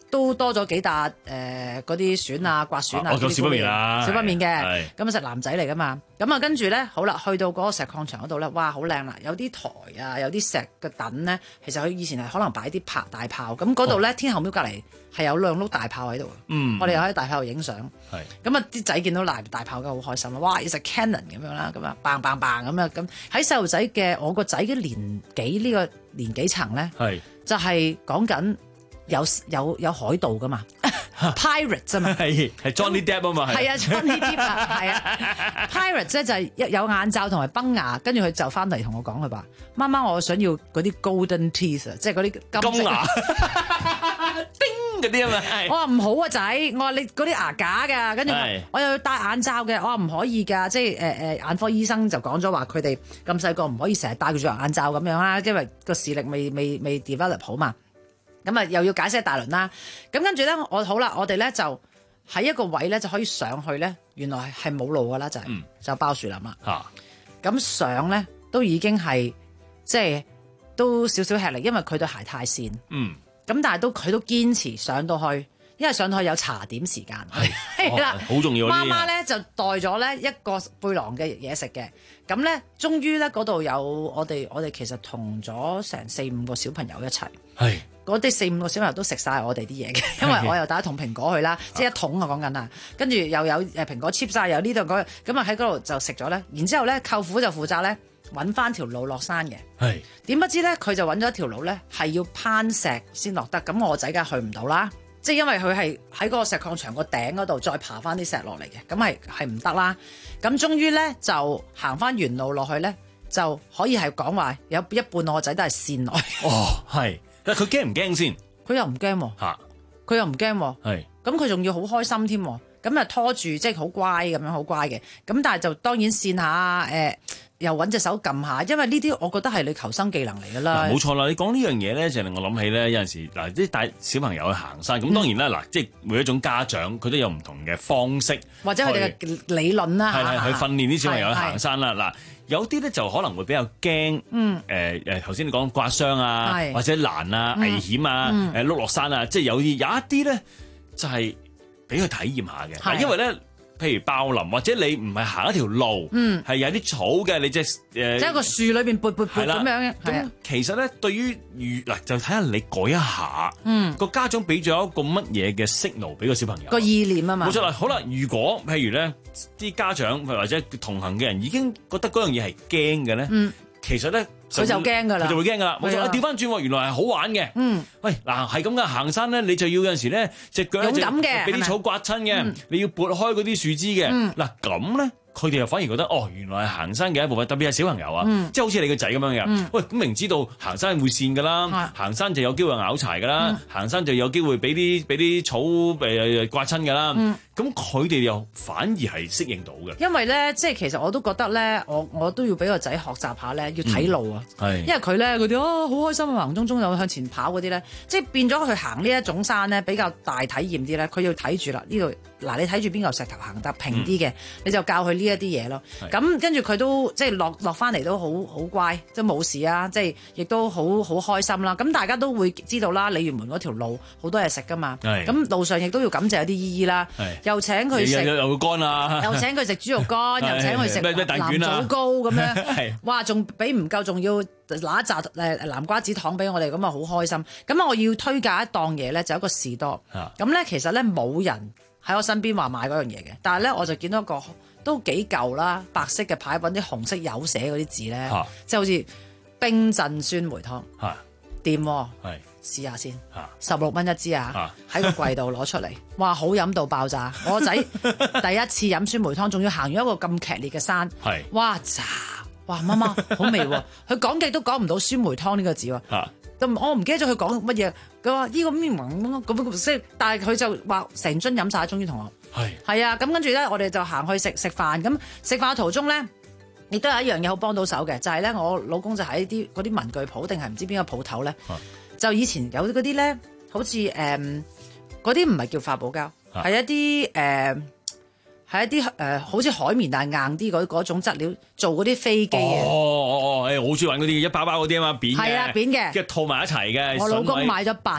都多咗幾笪誒嗰啲選啊、刮選啊， 我講少不免啦， 少不免嘅。 係咁啊，實男仔嚟噶嘛。咁啊，跟住咧，好啦，去到嗰個石礦場嗰度咧，哇，好靚啦！有啲台啊，有啲石嘅凳咧，其實佢以前係可能擺啲炮大炮。咁嗰度咧，天后廟隔離係有兩碌大炮喺度。 嗯， 我哋又喺大炮度影相。 係。 咁啊，啲仔見到大大炮梗係好開心啦！哇，有隻 cannon 咁樣啦，咁啊，bang bang bang 咁啊，咁喺細路仔嘅我個仔嘅年紀呢個年紀層咧， 係就係講緊有有有海盜噶嘛。Pirate 啫嘛， 係係 Johnny Depp 啊嘛， 係啊 Johnny Depp 啊，係啊 Pirate 咧就係有眼罩同埋崩牙，跟住佢就翻嚟同我講佢話：媽媽，我想要嗰啲 golden teeth 啊，即係嗰啲金牙，叮嗰啲啊嘛。 我話唔好啊仔，我話你嗰啲牙假㗎，跟住我又要戴眼罩嘅，我話唔可以㗎，即係誒誒眼科醫生就講咗話佢哋咁細個唔可以成日戴住眼罩咁樣啦，因為個視力未未未 develop 好嘛。咁啊，又要解釋一大輪啦。咁跟住咧，我好啦，我哋咧就喺一個位咧就可以上去咧。原來係冇路噶啦，就係、是嗯、就包樹林啦。嚇、啊！咁上咧都已經係即係都少少吃力，因為佢對鞋太跣。嗯。咁但係都佢都堅持上到去，因為上到去有茶點時間。係啦， 好重要。 媽媽咧就帶咗咧一個背囊嘅嘢食嘅。咁咧，終於咧嗰度有我哋我哋其實同咗成四五個小朋友一齊。係。嗰啲四五個小朋友都食晒我哋啲嘢嘅，因為我又帶一桶蘋果去啦，即係一桶啊講緊啊，跟住又有誒蘋果 chip 晒，有呢度嗰，咁啊喺嗰度就食咗咧。然之後咧，舅父就負責咧揾翻條路落山嘅。係點不知咧，佢就揾咗一條路咧，係要攀石先落得。咁我仔梗係去唔到啦，即係因為佢係喺嗰個石礦場個頂嗰度再爬翻啲石落嚟嘅，咁係係唔得啦。咁終於咧就行翻原路落去咧，就可以係講話有一半我仔都係跣落去。 哦，係。但佢驚唔驚先？ 佢又唔驚喎，嚇！佢又唔驚喎，係。咁佢仲要好開心添，咁啊拖住即係好乖咁樣，好乖嘅。咁但係就當然跣下，誒、呃、又揾隻手撳下，因為呢啲我覺得係你求生技能嚟㗎啦。 冇錯啦，你講呢樣嘢咧，就令我諗起咧有陣時嗱，即係帶小朋友去行山，咁、嗯、當然啦，嗱，即係每一種家長佢都有唔同嘅方式， 或者佢哋嘅理論啦， 係係去訓練啲小朋友去行山啦，嗱。有啲咧就可能會比較驚，誒誒頭先你講刮傷啊，或者難啊、嗯、危險啊、誒碌落山啊，即係有啲有一啲咧就係俾佢體驗下嘅，因為咧譬如爆林或者你唔係行一條路，係、嗯、有啲草嘅，你隻誒即係一個樹裏邊撥撥撥咁樣嘅。 咁其實咧對於預嗱就睇下你改一下，嗯，個家長俾咗一個乜嘢嘅 signal 俾個小朋友個意念啊嘛。 冇錯啦，好啦，如果譬如咧啲家長或者同行嘅人已經覺得嗰樣嘢係驚嘅咧，嗯，其實咧佢就驚噶啦， 佢就會驚噶啦。冇錯，調翻轉，原來係好玩嘅。嗯，喂，嗱係咁噶，行山咧，你就要有陣時咧隻腳勇敢嘅， 俾啲草刮親嘅，嗯，你要撥開嗰啲樹枝嘅。嗯，嗱咁咧。佢哋又反而覺得哦，原來係行山嘅一部分，特別係小朋友啊，嗯、即係好似你個仔咁樣嘅。嗯、喂，咁明知道行山會跣㗎啦，嗯、行山就有機會咬柴㗎啦，嗯、行山就有機會俾啲俾啲草誒刮親㗎啦。咁佢哋又反而係適應到嘅。 因為咧，即係其實我都覺得咧，我我都要俾個仔學習下咧，要睇路啊。嗯、因為佢咧，佢哋啊好開心啊，行中中又向前跑嗰啲咧，即係變咗佢行呢一種山咧，比較大體驗啲咧，佢要睇住啦呢度。嗱，你睇住邊嚿石頭行得平啲嘅，嗯、你就教佢呢一啲嘢咯。咁跟住佢都即係落落翻嚟都好好乖，即係冇事啊！即係亦都好好開心啦。咁大家都會知道啦，鯉魚門嗰條路好多嘢食噶嘛。咁路上亦都要感謝有啲姨姨啦，又請佢食又又乾啊， 又請佢食豬肉乾，又請佢食南棗糕咁樣。哇！仲俾唔夠，仲要拿一紮誒南瓜子糖俾我哋，咁啊好開心。咁啊，我要推介一檔嘢咧，就一個士多。咁咧其實咧冇人喺我身邊話買嗰樣嘢嘅，但係咧我就見到一個都幾舊啦，白色嘅牌，揾啲紅色有寫嗰啲字咧，啊、即係好似冰鎮酸梅湯，掂喎，試下先，十六蚊一支啊，喺個櫃度攞出嚟，哇，好飲到爆炸！我仔第一次飲酸梅湯，仲要行咗一個咁劇烈嘅山，哇炸！哇媽媽好味喎，佢講極都講唔到酸梅湯呢個字喎。啊我唔記得咗佢講乜嘢，佢話呢個咩咁咁識，但係佢就話成樽飲晒，終於同我係係啊，咁跟住咧，我哋就行去食食飯，咁食飯途中咧，亦都有一樣嘢好幫到手嘅，就係、是、咧，我老公就喺啲嗰啲文具鋪定係唔知邊個鋪頭咧，啊、就以前有嗰啲咧，好似誒嗰啲唔係叫發泡膠，係、啊、一啲誒。呃係一啲誒、呃，好似海綿但係硬啲嗰嗰種質料做嗰啲飛機嘅。哦哦哦，誒，我好中意揾嗰啲一包包嗰啲啊嘛，扁嘅。係啊，扁嘅。跟住套埋一齊嘅。 我老公買咗八隻。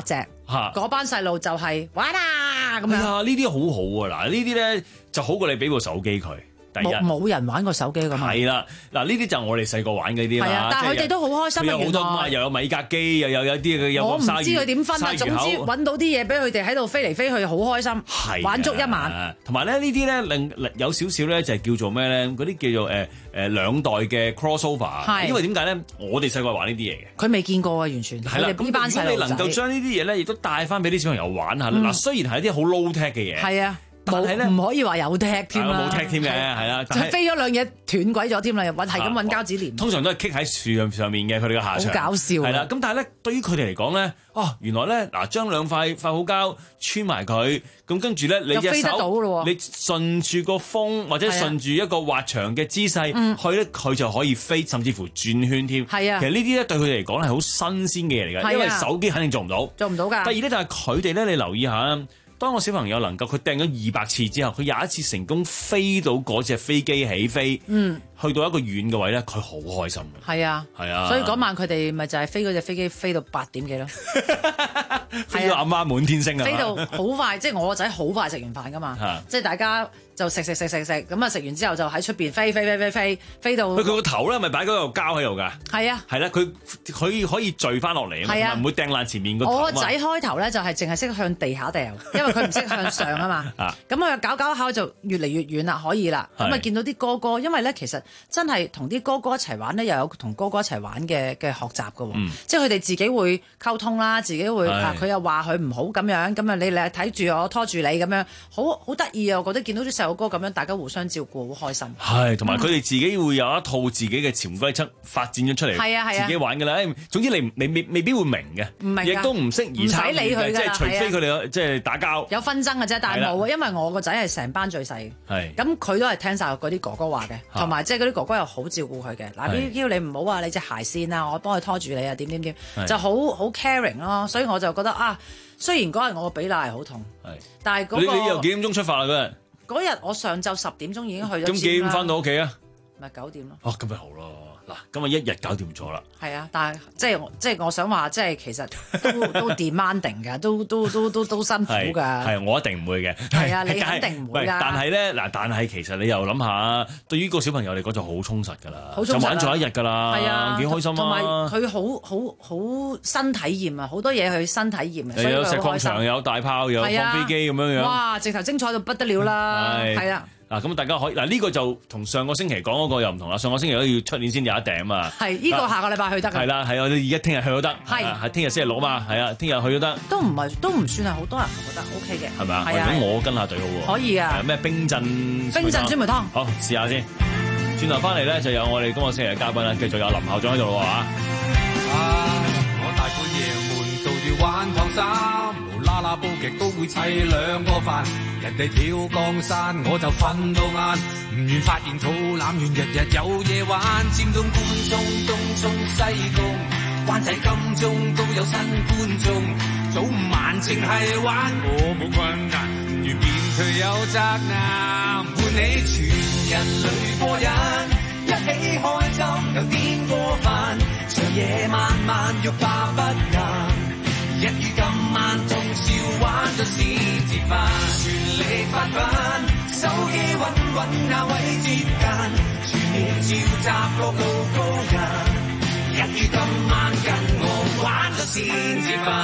嗰班細路就係玩啊咁樣。 係啊，呢啲好好啊！嗱，呢啲咧就好過你俾部手機佢。 冇冇人玩過手機咁啊！ 係啦，嗱呢啲就係我哋細個玩嗰啲啦。 係啊，但係佢哋都好開心啊！ 有好多嘛，又有米格機，又有有啲嘅有我唔知鯊魚佢點分啊，總之揾到啲嘢俾佢哋喺度飛嚟飛去，好開心，玩足一晚。 同埋咧呢啲咧令有少少咧就係叫做咩咧？嗰啲叫做誒誒兩代嘅 crossover。因為點解咧？我哋細個玩呢啲嘢嘅， 佢未見過啊，完全。 係啦，咁班細路仔，你能夠將呢啲嘢咧，亦都帶翻俾啲小朋友玩下。嗱，雖然係一啲好 low tech 嘅嘢。係啊。但係咧唔可以話有踢添啦， 冇踢添嘅，係啦， 就飛咗兩嘢斷鬼咗添啦，揾係咁揾膠紙連。 通常都係棘喺樹上上面嘅，佢哋嘅下場。 好搞笑。係啦，咁但係咧，對於佢哋嚟講咧，哦，原來咧嗱，將兩塊發泡膠穿埋佢，咁跟住咧，你隻手你順住個風或者順住一個滑翔嘅姿勢去咧，佢就可以飛，甚至乎轉圈添。 係啊， 其實呢啲咧對佢哋嚟講係好新鮮嘅嘢嚟㗎，因為手機肯定做唔到， 做唔到㗎。 第二咧就係佢哋咧，你留意下。當個小朋友能夠佢掟咗二百次之後，佢有一次成功飛到嗰隻飛機起飛，嗯，去到一個遠嘅位咧，佢好開心。 係啊， 係啊， 所以嗰晚佢哋咪就係飛嗰隻飛機飛到八點幾咯， 飛到阿媽滿天星啊！ 飛到好快，即係我個仔好快食完飯噶嘛，即係大家就食食食食食，咁啊食完之後就喺出邊飛飛飛飛飛飛到。 佢個頭咧咪擺嗰嚿膠喺度㗎？ 係啊， 係啦，佢佢可以墜翻落嚟啊嘛，唔會掟爛前面個頭。 我個仔開頭咧就係淨係識向地下掉，因為佢唔識向上啊嘛。咁佢搞搞下就越嚟越遠啦，可以啦。咁啊見到啲哥哥，因為咧其實真係同啲哥哥一齊玩咧，又有同哥哥一齊玩嘅嘅學習㗎喎。即係佢哋自己會溝通啦，自己會啊，佢又話佢唔好咁樣，咁啊你你睇住我拖住你咁樣，好好得意啊！我覺得見到啲細路哥咁樣，大家互相照顧，好開心。 係，同埋佢哋自己會有一套自己嘅潛規則發展咗出嚟， 係啊係啊， 自己玩㗎啦。總之你你未未必會明嘅， 唔明， 亦都唔適宜參與嘅，即係除非佢哋即係打交有紛爭嘅啫。但係冇啊，因為我個仔係成班最細，係咁佢都係聽晒嗰啲哥哥話嘅，同埋即係嗰啲哥哥又好照顧佢嘅。嗱，呢叫你唔好話你隻鞋先啊，我幫佢拖住你啊，點點點，就好好 caring 咯。所以我就覺得啊，雖然嗰日我個比例係好痛，但係嗰個你你由幾點鐘出發啊嗰日？ 嗰日我上晝十點鐘已經去咗。 咁幾點翻到屋企啊？ 咪九點咯。 哦，咁咪好咯。嗱，今日一日搞掂咗啦。 係啊，但係即係即係我想話，即係其實都都 demanding 㗎，都都都都都辛苦㗎。 係，我一定唔會嘅。 係啊，你肯定唔會㗎。 但係咧嗱，但係其實你又諗下，對於個小朋友嚟講就好充實㗎啦，就玩咗一日㗎啦，係啊，幾開心啊！ 同埋佢好好好新體驗啊，好多嘢佢新體驗啊，所以有石礦場，有大炮，有放飛機咁樣樣。 哇！直頭精彩到不得了啦，係啊！ 嗱，咁大家可以嗱呢個就同上個星期講嗰個又唔同啦。上個星期都要出年先有一頂啊嘛。 係呢個下個禮拜去得㗎。 係啦，係我哋而家聽日去都得。係係聽日星期六啊嘛。係啊，聽日去都得。 都唔係都唔算係好多人，我覺得 O K 嘅。 係咪啊？咁我跟下最好喎。可以啊。咩冰鎮冰鎮酸梅湯。 好，試下先。轉頭翻嚟咧，就有我哋今個星期嘅嘉賓啦，繼續有林校長喺度喎嚇。 啊！我大半夜悶到要玩燙衫，無啦啦煲極都會砌兩個飯。人哋跳江山，我就瞓到晏，唔願發現肚腩遠，日日有嘢玩。尖東、官涌、東涌、西貢，灣仔、金鐘都有新觀眾，早午晚淨係玩，我冇困難，唔願變退有責難，伴你全人類過癮，一起開心又癲過飯，長夜漫漫欲罷不能。一於今晚通宵玩到先至瞓，全力發奮，手機穩穩那位接近，全面召集各路高人。一於今晚跟我玩到先至瞓，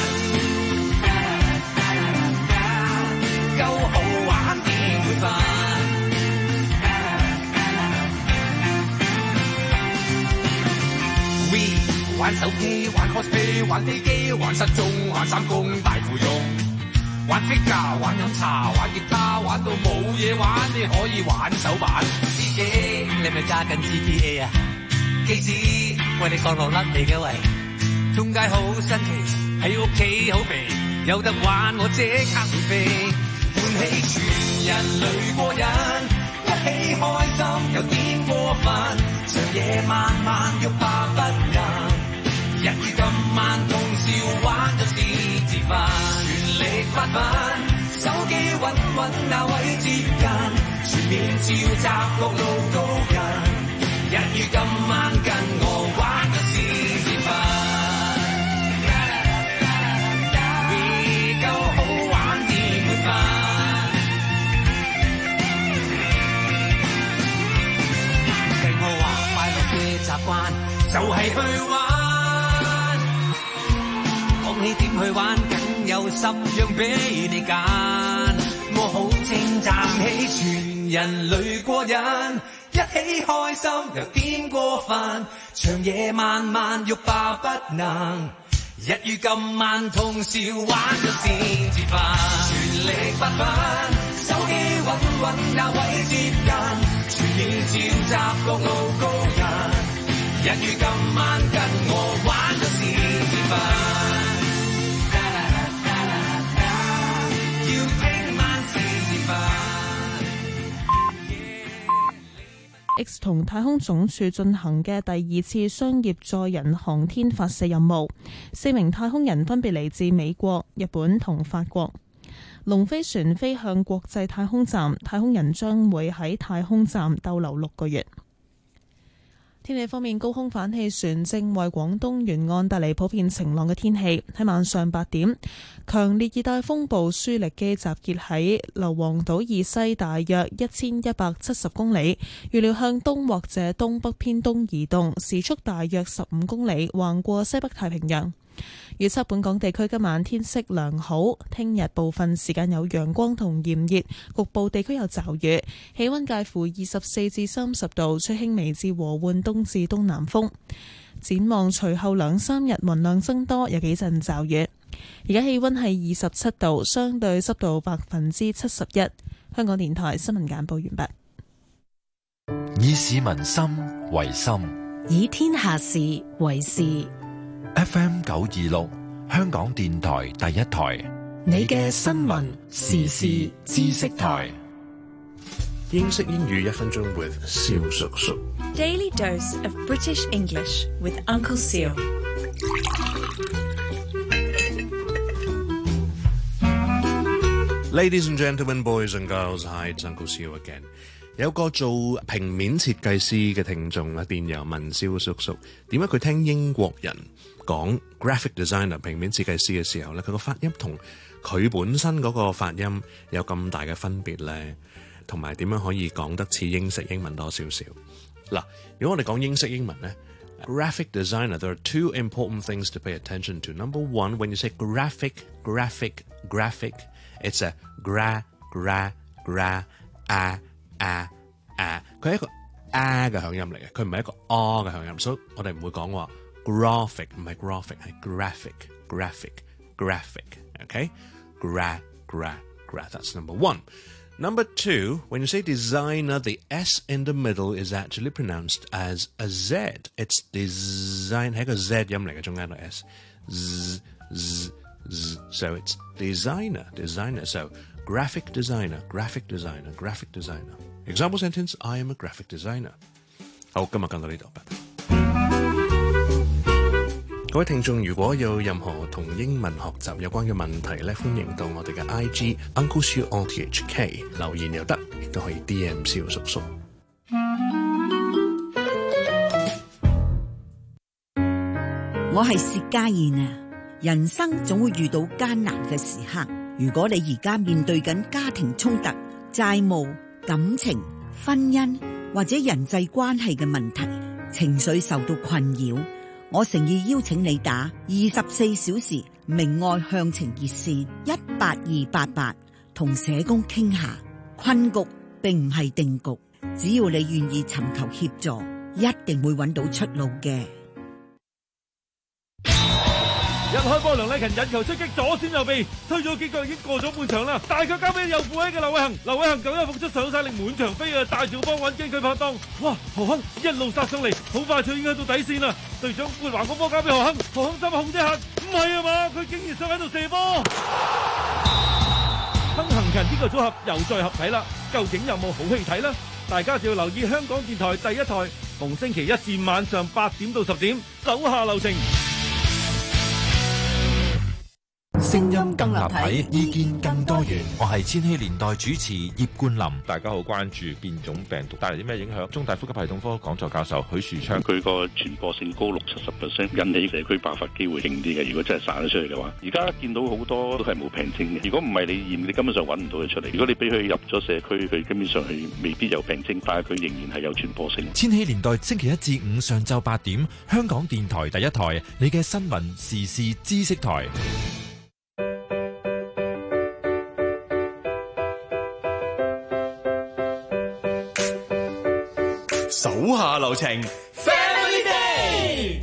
夠好玩點會瞓？玩手機，玩 cosplay， 玩飛機，玩失蹤，玩三公大富翁，玩 figure， 玩飲茶，玩吉他，玩到冇嘢玩，你可以玩手板。司機，你咪揸緊 G T A 啊？機師，喂你降落甩你嘅喂，中街好新奇，喺屋企好肥，有得玩我即刻會飛，喚起全人類過癮，一起開心又癲過分，長夜漫漫欲罷不能。一於今晚通宵玩到先至瞓，全力發奮，手機穩穩那位接近，全面召集各路高人。一於今晚跟我玩到先至瞓。We 就係去玩。講起點去玩，梗有十樣俾你揀。我好稱讚起全人類過癮，一起開心又點過飯，長夜漫漫欲罷不能。一於今晚通宵玩咗先至瞓，全力不分，手機揾揾那位接近，全面召集各路高人。一於今晚跟我玩咗先至瞓，要聽晚先至瞓。 X 同太空總署進行嘅第二次商業載人航天發射任務，四名太空人分別嚟自美國、日本同法國。龍飛船飛向國際太空站，太空人將會喺太空站逗留六個月。天氣方面，高空反氣旋正為廣東沿岸帶嚟普遍晴朗嘅天氣。喺晚上八點，強烈熱帶風暴舒力基集結喺硫磺島以西大約一千一百七十公里，預料向東或者東北偏東移動，時速大約十五公里，橫過西北太平洋。預測本港地區今晚天色良好，聽日部分時間有陽光同炎熱，局部地區有驟雨，氣溫介乎二十四至三十度，吹輕微至和緩東至東南風。展望隨後兩三日雲量增多，有幾陣驟雨。而家氣溫係二十七度，相對濕度百分之七十一。香港電台新聞簡報完畢。以市民心為心， 以天下事為事。 F M 九二六，香港電台第一台， 你嘅新聞時事知識台。 英式英語一分鐘 with 蕭叔叔。 Daily dose of British English with Uncle Seal。 Ladies and gentlemen, boys and girls, hi, it's Uncle Seal again。有個做平面設計師嘅聽眾啊，電郵問蕭叔叔，點解佢聽英國人講 graphic designer 平面設計師嘅時候咧，佢個發音同佢本身嗰個發音有咁大嘅分別咧？同埋點樣可以講得似英式英文多少少？嗱，如果我哋講英式英文咧 ，graphic designer there are two important things to pay attention to. Number one, when you say graphic, graphic, graphic, it's a gra gra gra a a a， 佢係一個 a 嘅響音嚟嘅，佢唔係一個 r 嘅響音，所以我哋唔會講話 graphic， 唔係 graphic， 係 graphic graphic graphic，OK？ gra gra gra， that's number one. Number two, when you say designer, the S in the middle is actually pronounced as a Z. It's design 係一個 Z 音嚟嘅，中間個 S z z z， so it's designer designer. So graphic designer, graphic designer, graphic designer. Example sentence: I am a graphic designer. 好，今日講到呢度，拜拜。各位聽眾，如果有任何同英文學習有關嘅問題咧，歡迎到我哋嘅 I G Uncle Siu O T H K 留言又得，亦都可以 D M 蕭叔叔。 我係薛家燕啊！人生總會遇到艱難嘅時刻，如果你而家面對緊家庭衝突、債務、感情、婚姻或者人際關係嘅問題，情緒受到困擾，我誠意邀請你打二十四小時明愛向晴熱線一八二八八，同社工傾下。困局並唔係定局，只要你願意尋求協助，一定會揾到出路嘅。 一開波，梁禮勤引球出擊，左閃右避，推咗幾腳已經過咗半場啦。大腳交俾右副位嘅劉偉恒，劉偉恒九一復出上晒力滿場飛啊！大條幫揾驚佢拍檔，哇！何亨一路殺上嚟，好快脆已經去到底線啦。隊長撥橫個波交俾何亨，何亨心控一下，唔係啊嘛，佢竟然想喺度射波。亨恒勤呢個組合又再合體啦，究竟有冇好戲睇呢？大家就要留意香港電台第一台，逢星期一至晚上八點到十點，手下留情。 聲音更立體，意見更多元。我係千禧年代主持葉冠霖。 大家好關注變種病毒帶嚟啲咩影響？中大呼吸系統科講座教授許樹昌， 佢個傳播性高六七十 percent， 引起社區爆發機會勁啲嘅。如果真係散咗出去嘅話，而家見到好多都係冇病徵嘅。如果唔係你驗，你根本上揾唔到佢出嚟。如果你俾佢入咗社區，佢根本上係未必有病徵，但係佢仍然係有傳播性。 千禧年代星期一至五上晝八點，香港電台第一台，你嘅新聞時事知識台。 手下留情 ，Family Day。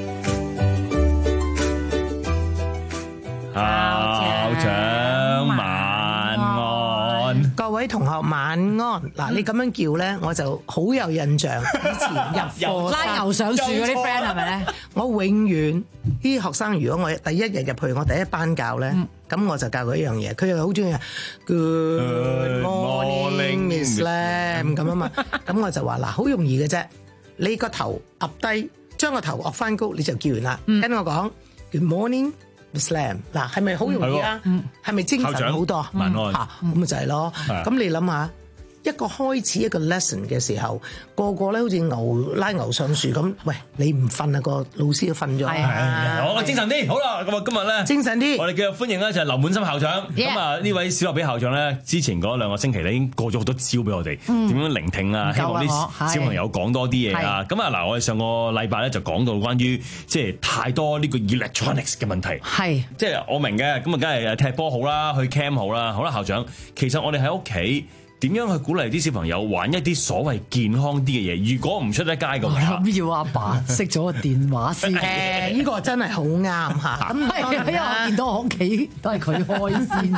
校長晚安， 各位同學晚安。嗱，你咁樣叫咧，我就好有印象。以前入課拉牛上樹嗰啲 friend 係咪咧？ 我永遠啲學生，如果我第一日入去，我第一班教咧，咁我就教佢一樣嘢。佢又好中意 Good morning Miss Lam 咁啊嘛。咁我就話嗱，好容易嘅啫。你個頭揼低，將個頭擱翻高，你就叫完啦。跟我講 Good morning Miss Lam。嗱，係咪好容易啊？係咪精神好多？ 晚安嚇，咁咪就係咯。咁你諗下。一個開始一個 lesson 嘅時候，個個咧好似牛拉牛上樹咁。喂，你唔瞓啊？個老師都瞓咗。係啊，我精神啲。好啦，咁啊，今日咧精神啲。 我哋繼續歡迎咧就係劉滿森校長。咁啊，呢位小學比校長咧，之前嗰兩個星期咧已經過咗好多招俾我哋，點樣聆聽啊？希望啲小朋友講多啲嘢啊。咁啊，嗱，我哋上個禮拜咧就講到關於即係太多呢個 electronics 嘅問題。 係， 即係我明嘅。咁啊，梗係踢波好啦，去 camp 好啦。好啦，校長，其實我哋喺屋企。點樣去鼓勵啲小朋友玩一啲所謂健康啲嘅嘢？如果唔出得街嘅話， 我要阿爸熄咗個電話先。 誒，呢個真係好啱嚇。咁係因為我見到我屋企都係佢開先。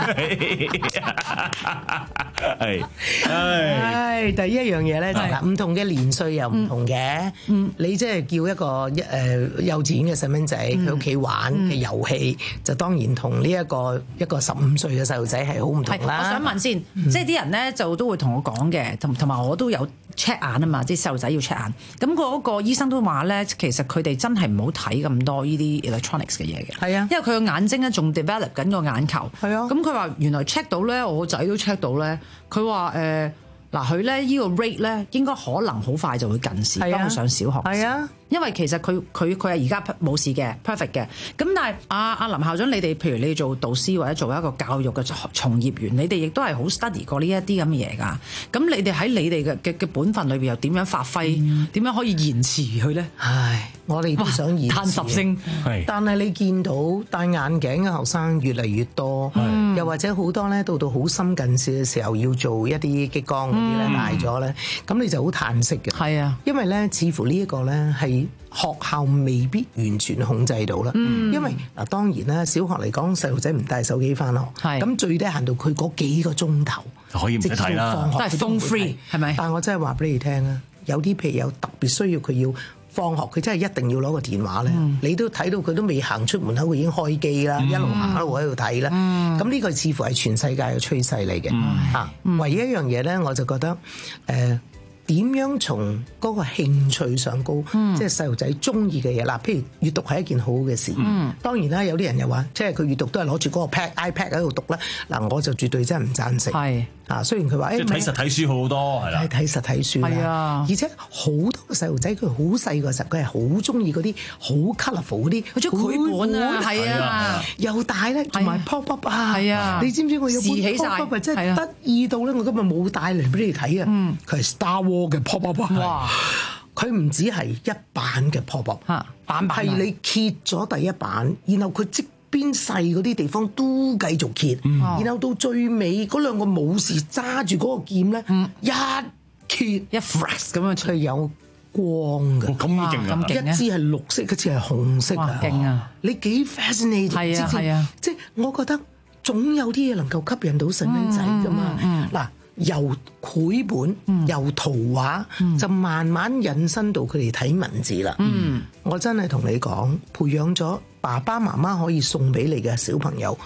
係， 係第一樣嘢咧，就係唔同嘅年歲又唔同嘅。嗯，你即係叫一個一誒幼稚園嘅細蚊仔，佢屋企玩嘅遊戲，就當然同呢一個一個十五歲嘅細路仔係好唔同啦。 我想問先，即係啲人咧就。都會同我講嘅，同同埋我都有 check 眼啊嘛，即係細路仔要 check 眼。咁嗰個醫生都話咧，其實佢哋真係唔好睇咁多呢啲 electronics 嘅嘢嘅。係啊，因為佢個眼睛咧仲 develop 緊個眼球。係啊，咁佢話原來 check 到咧，我仔都 check 到咧。佢話誒嗱，佢咧呢個 rate 咧應該可能好快就會近視，當佢上小學。係啊。因為其實佢佢佢係而家冇事嘅 perfect 嘅，咁但係阿阿林校長，你哋譬如你做導師或者做一個教育嘅從業員，你哋亦都係好 study 過呢一啲咁嘅嘢㗎。咁你哋喺你哋嘅嘅嘅本分裏邊又點樣發揮？點、嗯、樣可以延遲佢咧？ 唉，我哋都想延遲。 嘆十聲， 但係你見到戴眼鏡嘅學生越嚟越多，又或者好多咧到到好深近視嘅時候要做一啲激光嗰啲咧大咗咧，咁你就好嘆息嘅。係啊，因為咧似乎呢一個咧係。學校未必完全控制到啦，嗯、因為嗱當然啦，小學嚟講細路仔唔帶手機返學，咁最低限度佢嗰幾個鐘頭可以唔使睇啦， 都係 phone free 係咪？但係我真係話俾你聽啊，有啲譬如有特別需要佢要放學，佢真係一定要攞個電話咧，嗯、你都睇到佢都未行出門口，佢已經開機啦，嗯、一路行一路喺度睇啦。咁呢、嗯、個似乎係全世界嘅趨勢嚟嘅嚇。嗯、唯一一樣嘢咧，我就覺得誒。呃點樣從嗰個興趣上高，嗯、即係細路仔中意嘅嘢啦。譬如閱讀係一件好好嘅事。嗯、當然啦，有啲人又話，即係佢閱讀都係攞住嗰個 pad iPad 喺度讀啦。嗱，我就絕對真係唔贊成。係啊，雖然佢話誒， 睇實體書好好多係啦， 睇實體書係啊，而且好多細路仔佢好細個時候，佢係好中意嗰啲好 colourful 嗰啲，佢中繪本啊，係啊，又大咧，同埋 pop up 啊，係啊，你知唔知我有本 pop up 真係得意到咧？我今日冇帶嚟俾你睇啊，佢係 Star Wars 嘅 pop up 哇！佢唔止係一版嘅 pop up，版版係你揭咗第一版，然後佢即邊細嗰啲地方都繼續揭，嗯、然後到最尾嗰兩個武士揸住嗰個劍咧，嗯、一揭一 flash 咁樣，佢有光嘅， 咁勁啊！ 一支係綠色，一支係紅色啊！勁啊！你幾 fascinating？係啊係啊！即係我覺得總有啲嘢能夠吸引到細蚊仔噶嘛。嗱、嗯。嗯由繪本、嗯、由圖畫、嗯、就慢慢引申到佢哋睇文字啦。嗯，我真係同你講，培養咗爸爸媽媽可以送俾你嘅小朋友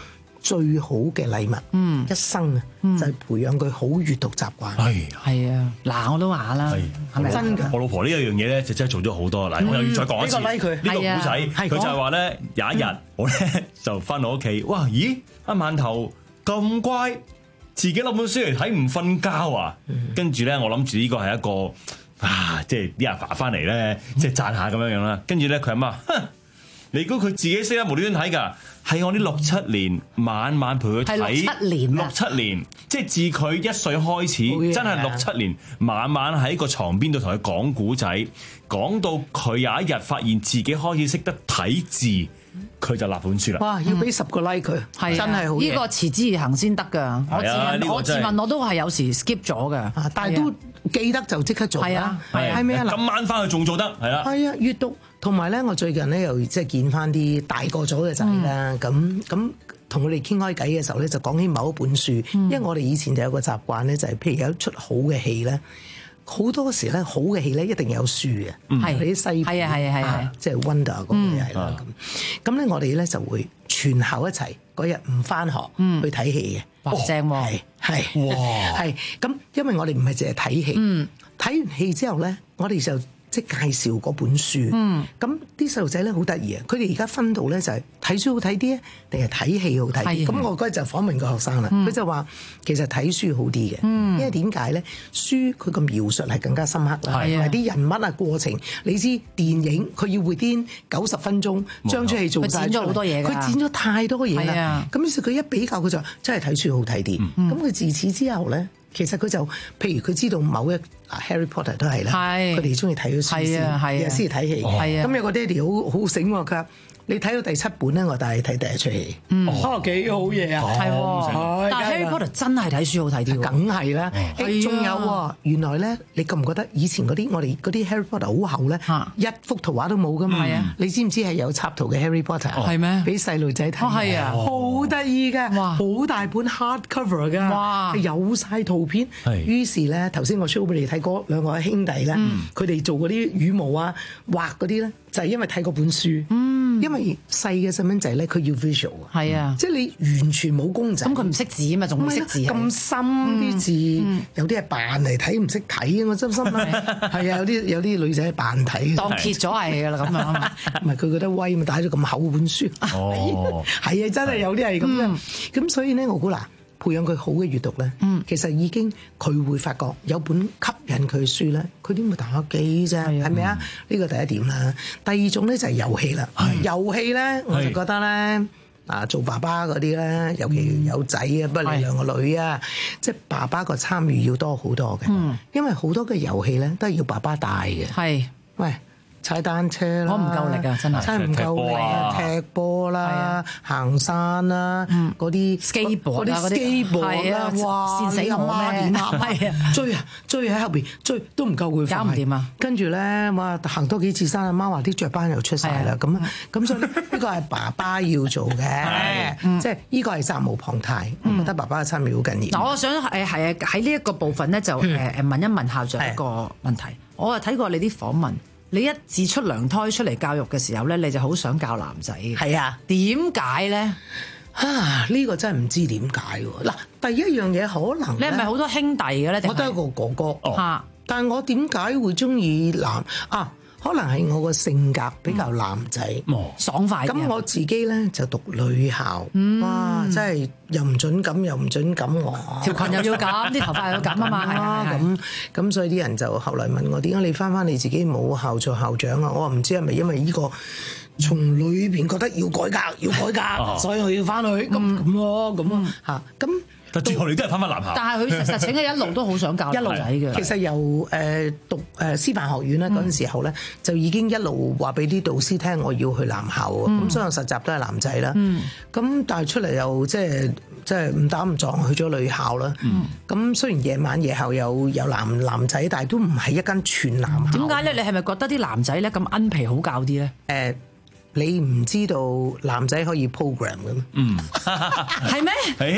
最好嘅禮物， 嗯， 一生啊，就係培養佢好閱讀習慣。 係係啊，嗱我都話啦，係咪真㗎？ 我老婆呢一樣嘢咧，就真係做咗好多。嗱，我又要再講一次呢個 like 佢呢個古仔，佢就係話咧，有一日我咧就翻到屋企，哇！咦，阿饅頭咁乖，自己攞本書嚟睇唔瞓覺啊！跟住咧，我諗住呢個係一個啊，即係啲阿爸翻嚟咧，即係讚下咁樣樣啦。跟住咧，佢阿媽，哼，你估佢自己識得無端端睇㗎？係我呢六七年晚晚陪佢睇， 六七年六七年，即係自佢一歲開始，真係六七年，晚晚喺個床邊度同佢講古仔，講到佢有一日發現自己開始識得睇字，佢就立本書啦。 哇！要俾十個 like 佢， 係真係好嘢。 呢個持之以恆先得㗎。我自問，我自問我都係有時 skip 咗㗎， 但係都記得就即刻做啦。 係啊， 係咩啊？ 今晚翻去仲做得係啦。 係啊，閱讀同埋咧，我最近咧又即係見翻啲大個咗嘅仔啦，咁咁同佢哋傾開偈嘅時候咧，就講起某一本書，因為我哋以前就有個習慣咧，就係譬如有一出好嘅戲咧。好多時咧，好嘅戲咧一定有書嘅，係啲西片， 係啊係啊係啊， 即係 Wonder 嗰個係啦咁。咁咧我哋咧就會全校一齊嗰日唔翻學去睇戲嘅， 哇正喎， 係係哇係咁，因為我哋唔係淨係睇戲，睇完戲之後咧，我哋就即係介紹嗰本書。咁啲細路仔咧好得意啊！佢哋而家分到咧就係睇書好睇啲啊，定係睇戲好睇啲？咁我嗰日就訪問個學生啦，佢就話其實睇書好啲嘅，因為點解咧？書佢個描述係更加深刻啦，同埋啲人物啊過程。你知電影佢要會癲九十分鐘，將出戲做晒， 佢剪咗好多嘢㗎， 佢剪咗太多嘢啦。咁於是佢一比較，佢就真係睇書好睇啲。咁佢自此之後咧。其實佢就，譬如佢知道某一 Harry Potter 都係啦，佢哋中意睇咗書先，然後先睇戲。咁有個爹哋好好醒喎，佢話：你睇到第七本咧，我帶你睇第一出戲。哦，幾好嘢啊！ 係喎，但係 Harry Potter 真係睇書好睇啲喎。 梗係啦，誒仲有喎，原來咧，你覺唔覺得以前嗰啲我哋嗰啲 Harry Potter 好厚咧，一幅圖畫都冇噶嘛？你知唔知係有插圖嘅 Harry Potter？係咩？俾細路仔睇。係啊，好得意㗎，好大本 hard cover 㗎，有晒圖片。於是咧，頭先我 show 俾你睇嗰兩個兄弟咧，佢哋做嗰啲羽毛啊、畫嗰啲咧，就係因為睇嗰本書。因為細嘅細蚊仔咧，佢要 visual 啊，係啊，即係你完全冇公仔， 咁佢唔識字啊嘛，仲唔識字咁深啲字，有啲係扮嚟睇，唔識睇啊！我真心啊，係啊，有啲有啲女仔係扮睇， 當揭咗係㗎啦咁樣， 唔係佢覺得威嘛，帶咗咁厚本書，哦，係啊，真係有啲係咁樣，咁所以咧，我估嗱。培養佢好嘅閱讀咧，嗯、其實已經佢會發覺有本吸引佢嘅書咧，佢點會打機啫？係咪啊？呢個第一點啦。第二種咧就係遊戲啦。遊戲咧我就覺得咧，啊做爸爸嗰啲咧，尤其有仔啊，不過你兩個女啊，即係爸爸個參與要多好多嘅。嗯、因為好多嘅遊戲咧都係要爸爸帶嘅。係，喂。踩單車啦， 我唔夠力啊！真係真係唔夠力啊！踢波啦，行山啦，嗰啲 skateboard 嗰啲 skateboard 啦，哇！ 跣死我咩？ 係啊，追啊追喺後邊追都唔夠佢快， 搞唔掂啊！ 跟住咧，哇！行多幾次山，阿媽話啲雀斑又出晒啦，咁咁所以呢個係爸爸要做嘅，即係呢個係責無旁貸。我覺得爸爸嘅參與好緊要。 嗱，我想誒係啊喺呢一個部分咧，就誒誒問一問校長一個問題。我啊睇過你啲訪問。你一自出娘胎出嚟教育嘅時候咧，你就好想教男仔。 係啊， 點解咧？ 啊，呢個真係唔知點解喎。嗱，第一樣嘢可能你係咪好多兄弟嘅咧？ 我得一個哥哥。 嚇、哦！ 但係我點解會中意男啊？可能係我個性格比較男仔， 嗯、爽快。 咁我自己咧就讀女校， 嗯、 哇！真係又唔準咁，又唔準咁我條裙又要咁，啲頭髮又要咁啊嘛，係啊， 咁咁所以啲人就後來問我點解你翻翻你自己冇校做校長啊？我話唔知係咪因為呢個從裏邊覺得要改革，要改革，所以我要翻去咁咁咯，咁啊嚇咁。 但最後你都係翻返男校。 但係佢實情係一路都好想教一路仔嘅。 其實由誒讀誒師範學院咧嗰陣時候咧，就已經一路話俾啲導師聽我要去男校啊。咁所以我實習都係男仔啦。咁但係出嚟又即係即係誤打誤撞去咗女校啦。咁雖然夜晚夜校有有男男仔，但係都唔係一間全男校。 點解咧？你係咪覺得啲男仔咧咁奀皮好教啲咧？ 誒。你唔知道男仔可以 program 嘅咩？ 嗯， 係咩？哎呀，我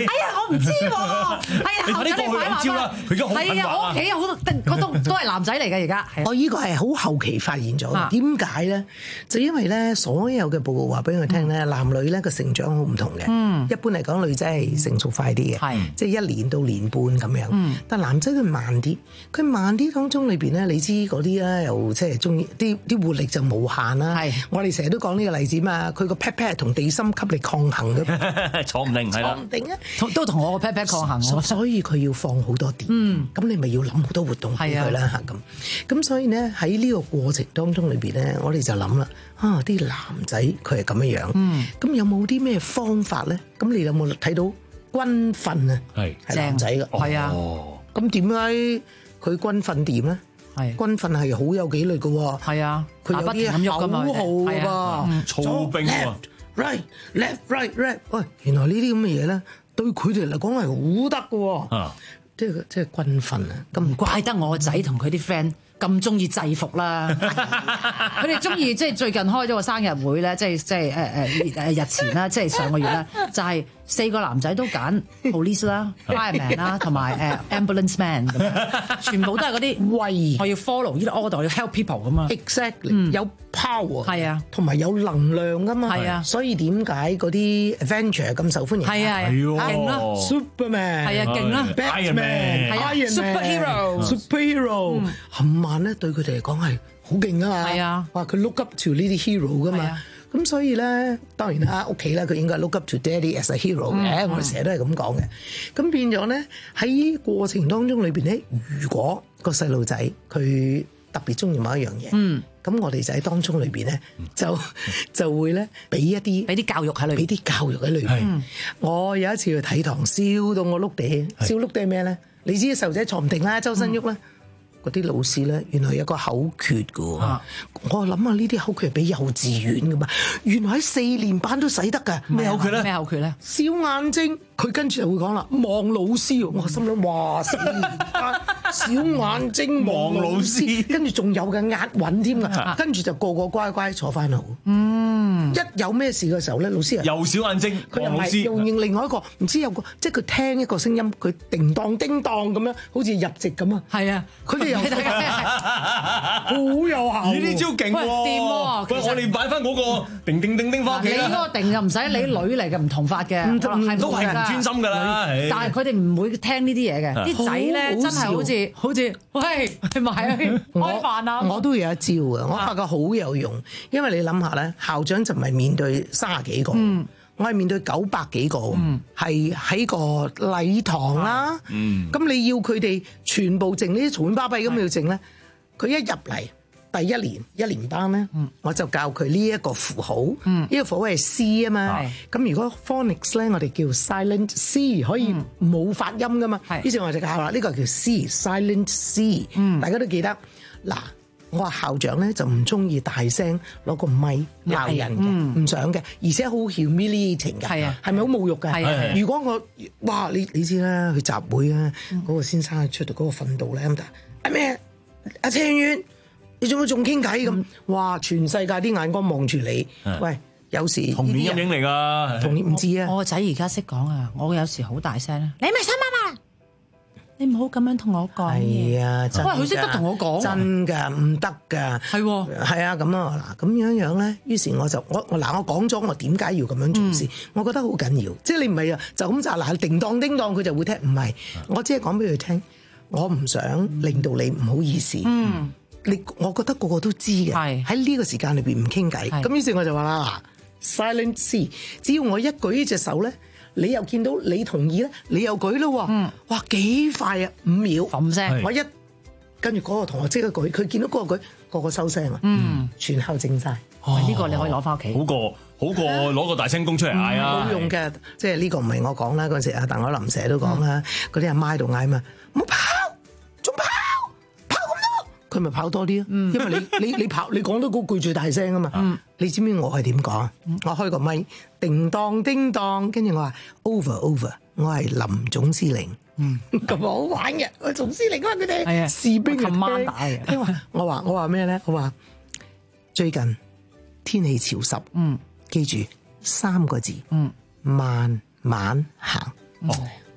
我唔知喎。係啊， 你快啲過去兩招啦！佢而家好係啊，我屋企有好多，嗰都都係男仔嚟嘅而家。 我依個係好後期發現咗，點解咧？就因為咧，所有嘅報告話俾我聽咧，男女咧個成長好唔同嘅。嗯，一般嚟講，女仔係成熟快啲嘅，係即係一年到年半咁樣。嗯，但男仔佢慢啲，佢慢啲當中裏邊咧，你知嗰啲咧又即係中意啲啲活力就無限啦。係，我哋成日都講呢個例子嘛，佢個 pat pat 同地心吸力抗衡嘅， 坐唔定係啦， 坐唔定啊， 都同我個 pat pat 抗衡。 所以佢要放好多電。嗯，咁你咪要諗好多活動俾佢啦嚇咁。咁所以咧喺呢個過程當中裏邊咧，我哋就諗啦，啊啲男仔佢係咁樣樣。嗯，咁有冇啲咩方法咧？咁你有冇睇到軍訓啊？係係男仔嘅，係啊。哦，咁點解佢軍訓點咧？係軍訓係好有紀律嘅喎。係啊，佢有啲口號嘅噃， 操兵喎。 Right, left, right, right。喂，原來呢啲咁嘅嘢咧，對佢哋嚟講係好得嘅喎。啊，即係即係軍訓啊！ 咁唔怪得我個仔同佢啲 friend 咁中意制服啦。佢哋中意即係最近開咗個生日會咧，即係即係誒誒誒日前啦，即係上個月啦，就係四個男仔都揀 police 啦、fireman 啦，同埋誒 ambulance man 咁樣，全部都係嗰啲喂，我要 follow 呢啲 order，我要 help people 咁啊。 Exactly，有 power 係啊， 同埋有能量噶嘛。 係啊， 所以點解嗰啲 adventure 咁受歡迎？係啊，勁啦 ，Superman 係啊，勁啦 ，Batman 係啊 ，superhero，superhero 冚慢咧對佢哋嚟講係好勁啊嘛。係啊，話佢 look up to 呢啲 hero 噶嘛。咁所以咧，當然啦，屋企咧佢應該 look up to daddy as a hero 嘅，嗯、我哋成日都係咁講嘅。咁變咗咧喺過程當中裏邊咧，如果個細路仔佢特別中意某一樣嘢，嗯，咁我哋就喺當中裏邊咧就就會咧俾一啲俾啲教育喺裏邊， 俾啲教育喺裏邊。嗯、我有一次去睇堂，笑到我碌地，笑碌地係咩咧？你知細路仔坐唔定啦，周身喐啦。嗯嗰啲老師咧，原來有個口訣嘅喎。啊、我諗下呢啲口訣係俾幼稚園嘅嘛，原來喺四年班都使得㗎。 咩口訣咧？咩口訣咧？ 小眼睛，佢跟住就會講啦，望老師。我心諗哇，四年班小眼睛望老師，跟住仲有嘅押韻添㗎，跟住就個個乖乖坐翻好。嗯，一有咩事嘅時候咧，老師又小眼睛， 佢又唔係又認另外一個，唔知有個即係佢聽一個聲音，佢叮當叮當咁樣，好似入籍咁啊。 係啊， 佢哋又好有效。 咦？呢招勁喎！ 掂喎！ 喂，我哋擺翻嗰個叮叮叮叮翻屋企啦。 你嗰個叮就唔使，你女嚟嘅唔同法嘅， 都係唔專心㗎啦。 但係佢哋唔會聽呢啲嘢嘅，啲仔咧真係好似好似喂去買開飯啊！ 我都有一招嘅，我發覺好有用，因為你諗下咧，校長就唔係面對三十幾個。嗯我係面對九百幾個，係喺、嗯、個禮堂啦。咁、嗯、你要佢哋全部剩呢啲嘈喧巴閉咁要剩咧，佢一入嚟第一年一年班咧，嗯、我就教佢呢一個符號。呢、嗯、個符號係 C 啊嘛。咁、嗯、如果 phonics 咧，我哋叫 silent C， 可以冇發音噶嘛。嗯、於是我就教啦，呢、呢個叫 C，silent C、嗯。大家都記得嗱。我話校長咧就唔中意大聲攞個咪鬧人嘅，唔、嗯、想嘅，而且好 humiliating 嘅，係啊，係咪好侮辱嘅？係啊。如果我哇，你你知啦，去集會啊，嗰、嗯、個先生出到嗰個訓導咧咁就阿咩阿車遠，你做乜仲傾偈咁？哇！全世界啲眼光望住你，的喂，有時童年陰影嚟㗎， 童年唔知啊。 我個仔而家識講啊，我有時好大聲啊，你咪想媽媽。你唔好咁樣同我講嘢。係啊，真㗎。喂，佢識得同我講。真㗎，唔得㗎。係喎。係啊，咁啊嗱，咁樣樣咧，於是我就我我嗱，我講咗我點解要咁樣做先，嗯、我覺得好緊要。即係你唔係啊，就咁就嗱，叮當叮當佢就會聽，唔係，我只係講俾佢聽，我唔想令到你唔好意思。嗯。你我覺得個個都知嘅。係。喺呢個時間裏邊唔傾偈。咁於是我就話啦 ，silent C， 只要我一舉呢隻手咧。你又見到你同意咧，你又舉咯喎，嗯、哇幾快啊，五秒，冚聲，我一跟住嗰個同學即刻舉，佢見到嗰個舉，個個收聲啊，嗯，全校靜晒。呢、哦呢個你可以攞翻屋企， 好過好過攞個大聲公出嚟嗌啊， 冇用嘅，即係呢個唔係我講啦，嗰陣時啊，鄧海林成日都講啦，嗰啲阿媽喺度嗌嘛，唔好跑，仲跑，跑咁多，佢咪跑多啲咯，嗯、因為你你你跑，你講到嗰句最大聲啊嘛。嗯你知唔知我係點講？我開個咪，叮當叮當，跟住我話 over over，我係林總司令，咁好玩嘅，我總司令啊嘛，佢哋士兵咁掹打嘅。因為我話我話咩咧？我話最近天氣潮濕，嗯，記住三個字，嗯，慢慢行。哦，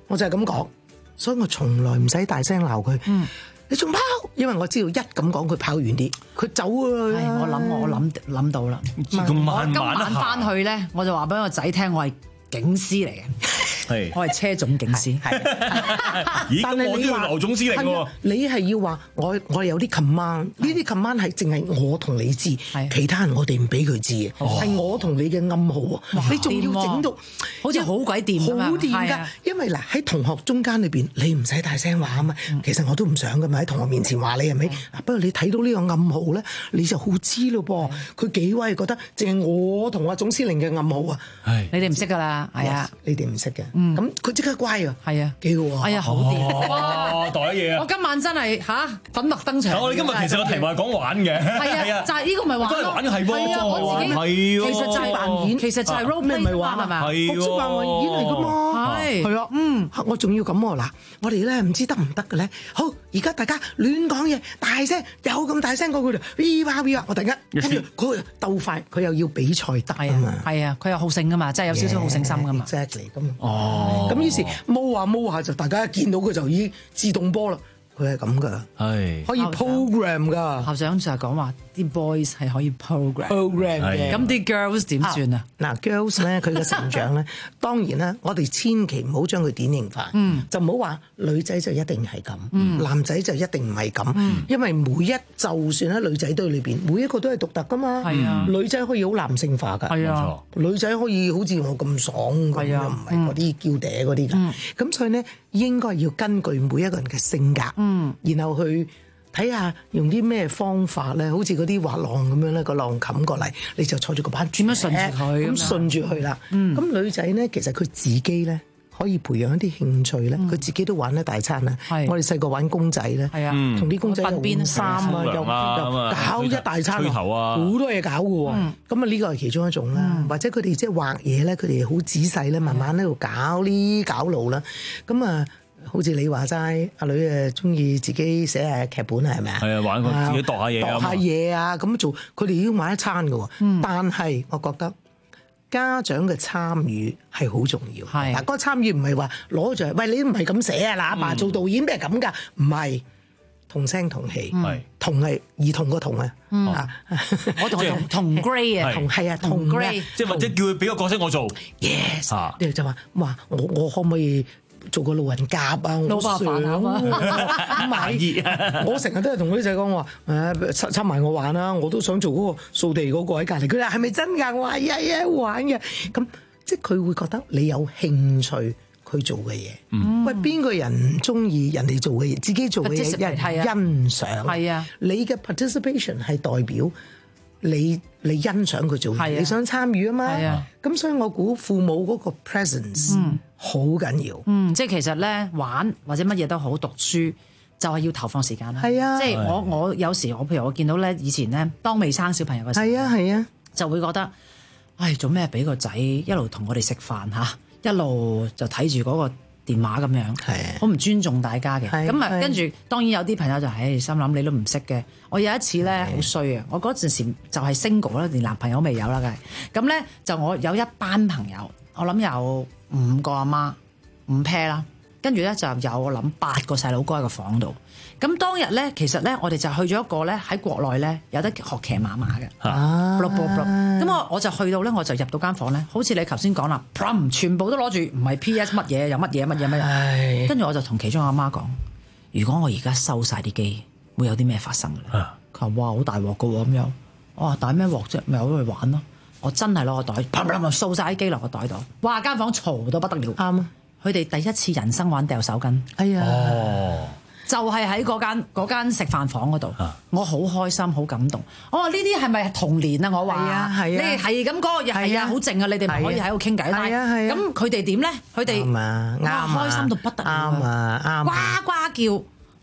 我就係咁講，所以我從來唔使大聲鬧佢。嗯，你仲跑？因為我知道一咁講佢跑遠啲，佢走啊！ 我諗我諗諗到啦。 咁慢慢今晚翻去咧，我就話俾我仔聽，我係警司嚟嘅。 係， 我係車總警司。係， 咦？咁我都要劉總司令喎。 你係要話我我有啲 command，呢啲 command 係淨係我同你知，其他人我哋唔俾佢知嘅，係我同你嘅暗號啊！你仲要整到好似好鬼掂咁樣， 好掂㗎。因為嗱喺同學中間裏邊，你唔使大聲話啊嘛。其實我都唔想㗎嘛，喺同學面前話你係咪？不過你睇到呢個暗號咧，你就好知咯噃。佢幾威覺得淨係我同阿總司令嘅暗號啊！ 你哋唔識㗎啦，係啊， 你哋唔識嘅。咁佢即刻乖啊， 係啊， 幾好啊！ 哎呀，好掂！ 哇，袋嘢啊！ 我今晚真係嚇粉墨登場。 我哋今日其實個題目係講玩嘅， 係啊，就係呢個咪玩咯。 都係玩嘅係喎， 係啊，我自己係其實就係扮演，其實就係 role play 咪玩係咪？ 學識扮演嚟㗎嘛，係係啊，嗯，我仲要咁喎嗱，我哋咧唔知得唔得嘅咧？好，而家大家亂講嘢，大聲有咁大聲過佢哋，咿哇咿哇，我突然間跟住佢鬥快，佢又要比賽得啊嘛， 係啊，佢有好勝㗎嘛，即係有少少好勝心㗎嘛 ，exactly咁。 哦， 咁於是摸下摸下就大家一見到佢就已經自動波啦，佢係咁噶， 係可以 program 噶。 校長就係講話啲 boys 係可以 program program 嘅， 咁啲 girls 點算啊？ 嗱 girls 咧佢嘅成長咧，當然啦，我哋千祈唔好將佢典型化，就唔好話女仔就一定係咁，男仔就一定唔係咁，因為每一就算喺女仔堆裏邊，每一個都係獨特噶嘛。係啊，女仔可以好男性化㗎，係啊，女仔可以好似我咁爽咁樣，唔係嗰啲嬌嗲嗰啲㗎。咁所以咧，應該要根據每一個人嘅性格，然後去睇下用啲咩方法咧，好似嗰啲滑浪咁樣咧，個浪冚過嚟，你就坐住個板， 點樣順住佢？ 咁順住去啦。咁女仔咧，其實佢自己咧可以培養一啲興趣咧，佢自己都玩得大餐啦。我哋細個玩公仔咧，同啲公仔又換衫啊，又又搞一大餐，好多嘢搞嘅喎。咁啊，呢個係其中一種啦。或者佢哋即係畫嘢咧，佢哋好仔細咧，慢慢喺度搞呢搞路啦。咁啊〜好似你話齋，阿女誒中意自己寫下劇本啊，係咪啊？ 係啊，玩佢自己度下嘢啊， 度下嘢啊，咁做佢哋已經玩一餐嘅喎。嗯、但係我覺得家長嘅參與係好重要。係嗱，嗰個參與唔係話攞住，喂，你唔係咁寫啊！嗱，阿爸做導演咩係咁㗎？唔係同聲同氣，係同係兒童個同啊。啊， 我同同同 grade 啊， 同係啊，同 grade， 即係或者叫佢俾個角色我做。 Yes，你就話哇，我我可唔可以？做個路人甲啊！ 老爸飯盒啊！ 唔係，我成日都係同嗰啲仔講話，誒插插埋我玩啦！我都想做嗰個掃地嗰個喺隔離。佢話係咪真㗎？我話係啊，玩嘅。咁即係佢會覺得你有興趣佢做嘅嘢。嗯、喂，邊個人唔中意人哋做嘅嘢？自己做嘅嘢有人欣賞。係啊，你嘅 participation 係代表。你你欣賞佢做嘢，你想參與啊嘛，咁所以我估父母嗰個 presence 好緊要。 嗯，即係其實咧玩或者乜嘢都好，讀書就係要投放時間啦。係啊，即係我我有時我譬如我見到咧以前咧當未生小朋友嘅時候，係啊係啊，就會覺得，唉，做咩俾個仔一路同我哋食飯嚇，一路就睇住嗰個電話咁樣，好唔尊重大家嘅。咁啊，跟住當然有啲朋友就唉心諗你都唔識嘅。我有一次咧好衰啊！我嗰陣時就係 single 啦，連男朋友未有啦，梗係咁咧就我有一班朋友，我諗有五個阿媽五 pair 啦，跟住咧就有我諗八個細佬哥喺個房度。咁當日咧，其實咧我哋就去咗一個咧喺國內咧有得學騎馬馬嘅，咁我我就去到咧，我就入到間房咧，好似你頭先講啦，全部都攞住唔係 P S 乜嘢，有乜嘢乜嘢乜嘢，跟住我就同其中阿媽講：如果我而家收晒啲機，會有啲咩發生嘅咧？佢話：哇，好大鑊噶喎咁樣。我話：大咩鑊啫？咪攞去玩咯！我真係攞個袋，啪啪啪掃晒啲機落個袋度。哇！間房嘈到不得了。啱啊！佢哋第一次人生玩掉手巾。哎呀！哦，就係喺嗰間嗰間食飯房嗰度，我好開心，好感動。我話呢啲係咪童年啊？我話，係啊，係啊，你哋係咁嗰個又係啊，好靜啊！你哋咪可以喺度傾偈。係啊，係啊。咁佢哋點咧？佢哋啱啊，啱啊，開心到不得了。啱啊，啱。呱呱叫。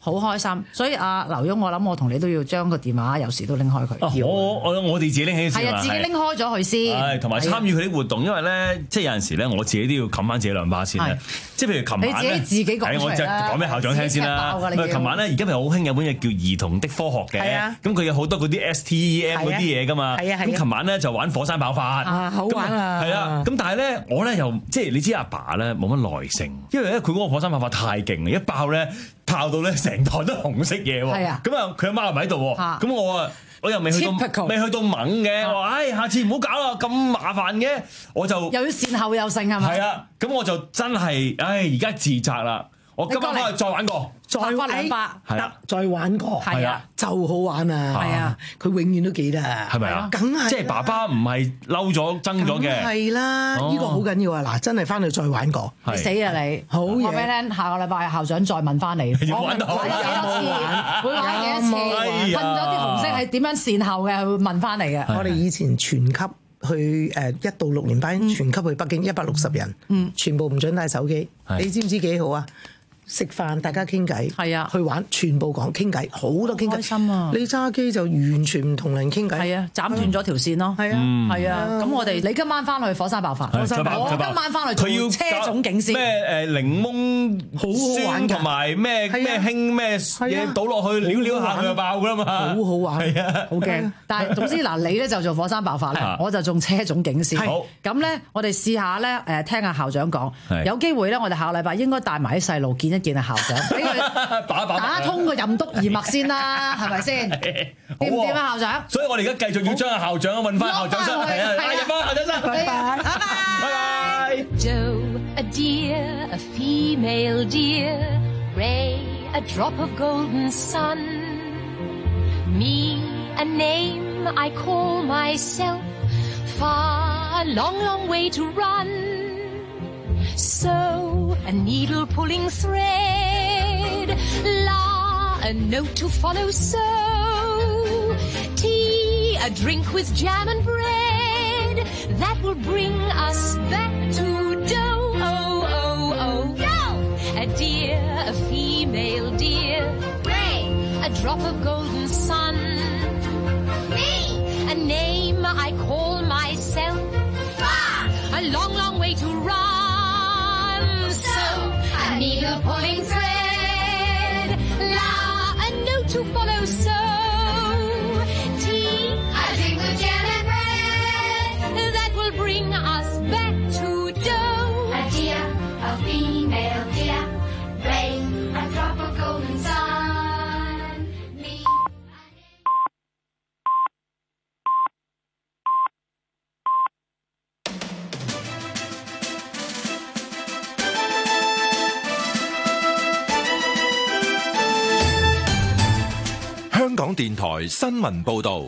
好開心。所以阿劉墉，我諗我同你都要將個電話有時都拎開佢。 啊、我我我哋自己拎起先係啊，自己拎開咗佢先。 係同埋參與佢啲活動，因為咧即係有陣時咧，我自己都要冚翻自己兩巴先咧。即係譬如琴晚咧， 你自己自己講出嚟啦。 我就講俾校長聽先啦。琴晚咧，而家咪好興有本嘢叫兒童的科學嘅，咁佢有好多嗰啲 S T E M 嗰啲嘢噶嘛。咁琴晚咧就玩火山爆發。 啊，好玩啊！ 係啊，咁但係咧，我咧又即係你知阿爸咧冇乜耐性，因為咧佢嗰個火山爆發太勁，一爆咧爆到咧成台都紅色嘢喎。係啊，咁啊佢阿媽又唔喺度喎，咁我啊我又未去到未去到猛嘅，我話唉下次唔好搞啦，咁麻煩嘅，我就又要善後又剩係咪？ 係啊，咁我就真係唉而家自責啦。我今晚翻去再玩過， 再玩兩百， 得再玩過， 係啊， 就好玩啊！ 係啊， 佢永遠都記得， 係咪啊？ 梗係， 即係爸爸唔係嬲咗憎咗嘅， 係啦，呢個好緊要啊！嗱，真係翻去再玩過， 你死啊你！ 好嘢， 我俾你聽，下個禮拜校長再問翻你， 我玩到幾多次，會玩幾多次，噴咗啲紅色係點樣善後嘅，會問翻嚟嘅。 我哋以前全級去誒一到六年班，全級去北京一百六十人，全部唔准帶手機，你知唔知幾好啊？食飯大家傾偈，係啊，去玩全部講傾偈，好多傾偈，開心啊！你揸機就完全唔同人傾偈，係啊，斬斷咗條線咯，係啊，係啊。咁我哋你今晚翻去火山爆發，我今晚翻去做車總警司， 咩誒檸檬好好玩同埋咩咩興咩嘢倒落去撩撩下佢就爆噶啦嘛， 好好玩， 係啊， 好驚。但係總之嗱，你咧就做火山爆發啦，我就做車總警司。好，咁咧我哋試下咧誒聽下校長講，有機會咧我哋下個禮拜應該帶埋啲細路見一見啊校長，俾佢打通個任督二脈先啦，係咪先？掂唔掂啊校長？ 所以我哋而家繼續要將阿校長揾翻校長室，係啊，帶入翻校長室，拜拜，拜拜。 Doe, a deer, a female deer, Ray, a drop of golden sun. Me, a name I call myself, far, long, long way to run.So, a needle pulling thread, la, a note to follow, so, tea, a drink with jam and bread, that will bring us back to dough, oh, oh, oh, dough! A deer, a female deer, Ray, a drop of golden sun, me, a name I call myself, far, a long, long way to run.A needle pulling thread, la, a note to follow, so, tea, a drink with jam and bread, that will bring us back to dough. A deer, a female deer, Ray, a drop of golden sun, me, a香港電台新聞報導，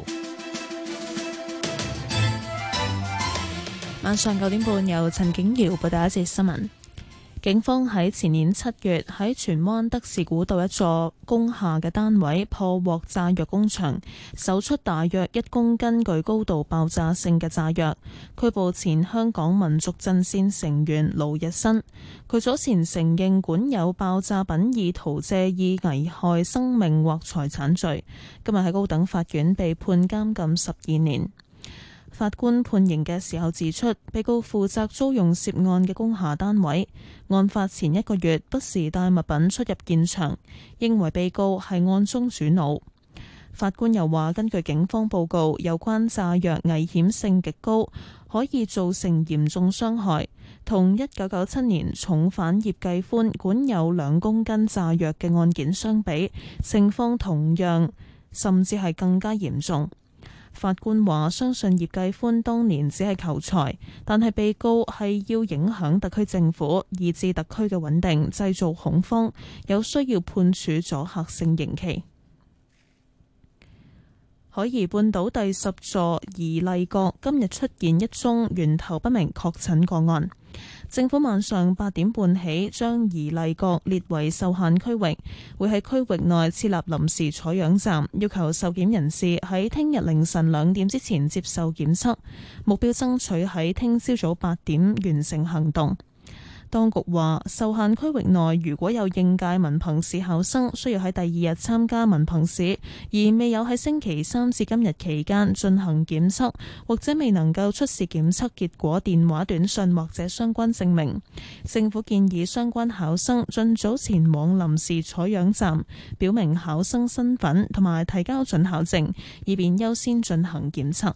晚上九點半由陳景瑤報道一節新聞。警方喺前年七月喺荃灣德士古道一座工廈嘅單位破獲炸藥工場，搜出大約一公斤具高度爆炸性嘅炸藥，拘捕前香港民族陣線成員盧日新。佢早前承認管有爆炸品意圖借意危害生命或財產罪，今日喺高等法院被判監禁十二年。法官判刑嘅時候指出，被告負責租用涉案嘅工廈單位，案發前一個月不時帶物品出入現場，認為被告係案中主腦。法官又話，根據警方報告，有關炸藥危險性極高，可以造成嚴重傷害，同一九九七年重犯葉繼歡管有兩公斤炸藥嘅案件相比，情況同樣，甚至係更加嚴重。法官話，相信葉繼歡當年只係求財，但係被告係要影響特區政府，以致特區嘅穩定，製造恐慌，有需要判處阻嚇性刑期。海怡半島第十座怡麗閣今日出現一宗源頭不明確診個案。政府晚上八點半起將怡麗閣列為受限區域，會喺區域內設立臨時採樣站，要求受檢人士喺聽日凌晨兩點之前接受檢測，目標爭取喺聽朝早八點完成行動。 當局話，受限區域內如果有應屆文憑試考生需要喺第二日參加文憑試，而未有喺星期三至今日期間進行檢測，或者未能夠出示檢測結果電話短訊或者相關證明，政府建議相關考生盡早前往臨時採樣站，表明考生身份同埋提交准考證，以便優先進行檢測。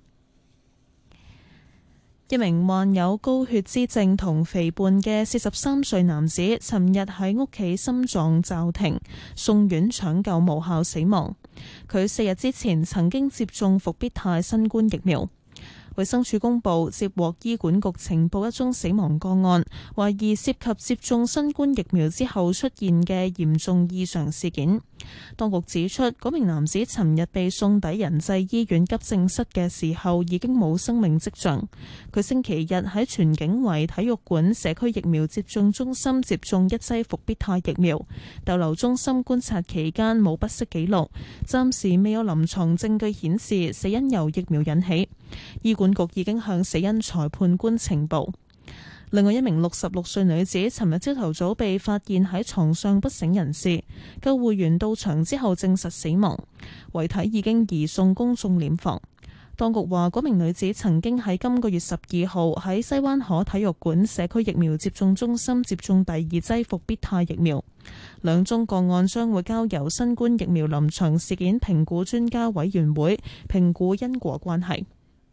一名患有高血脂症同肥胖嘅四十三歲男子，尋日喺屋企心臟驟停，送院搶救無效死亡。佢四日之前曾經接種復必泰新冠疫苗。衛生署公布接獲醫管局呈報一宗死亡個案，懷疑涉及接種新冠疫苗之後出現嘅嚴重異常事件。當局指出，嗰名男子尋日被送抵仁濟醫院急症室嘅時候已經冇生命跡象。佢星期日喺荃景圍體育館社區疫苗接種中心接種一劑復必泰疫苗，逗留中心觀察期間冇不適記錄，暫時未有臨床證據顯示死因由疫苗引起。醫管局已經向死因裁判官呈報。另外一名六十六歲女子，尋日朝頭早被發現喺床上不省人事，救護員到場之後證實死亡，遺體已經移送公眾殮房。當局話，嗰名女子曾經喺今個月十二號喺西灣河體育館社區疫苗接種中心接種第二劑復必泰疫苗。兩宗個案將會交由新冠疫苗臨床事件評估專家委員會評估因果關係。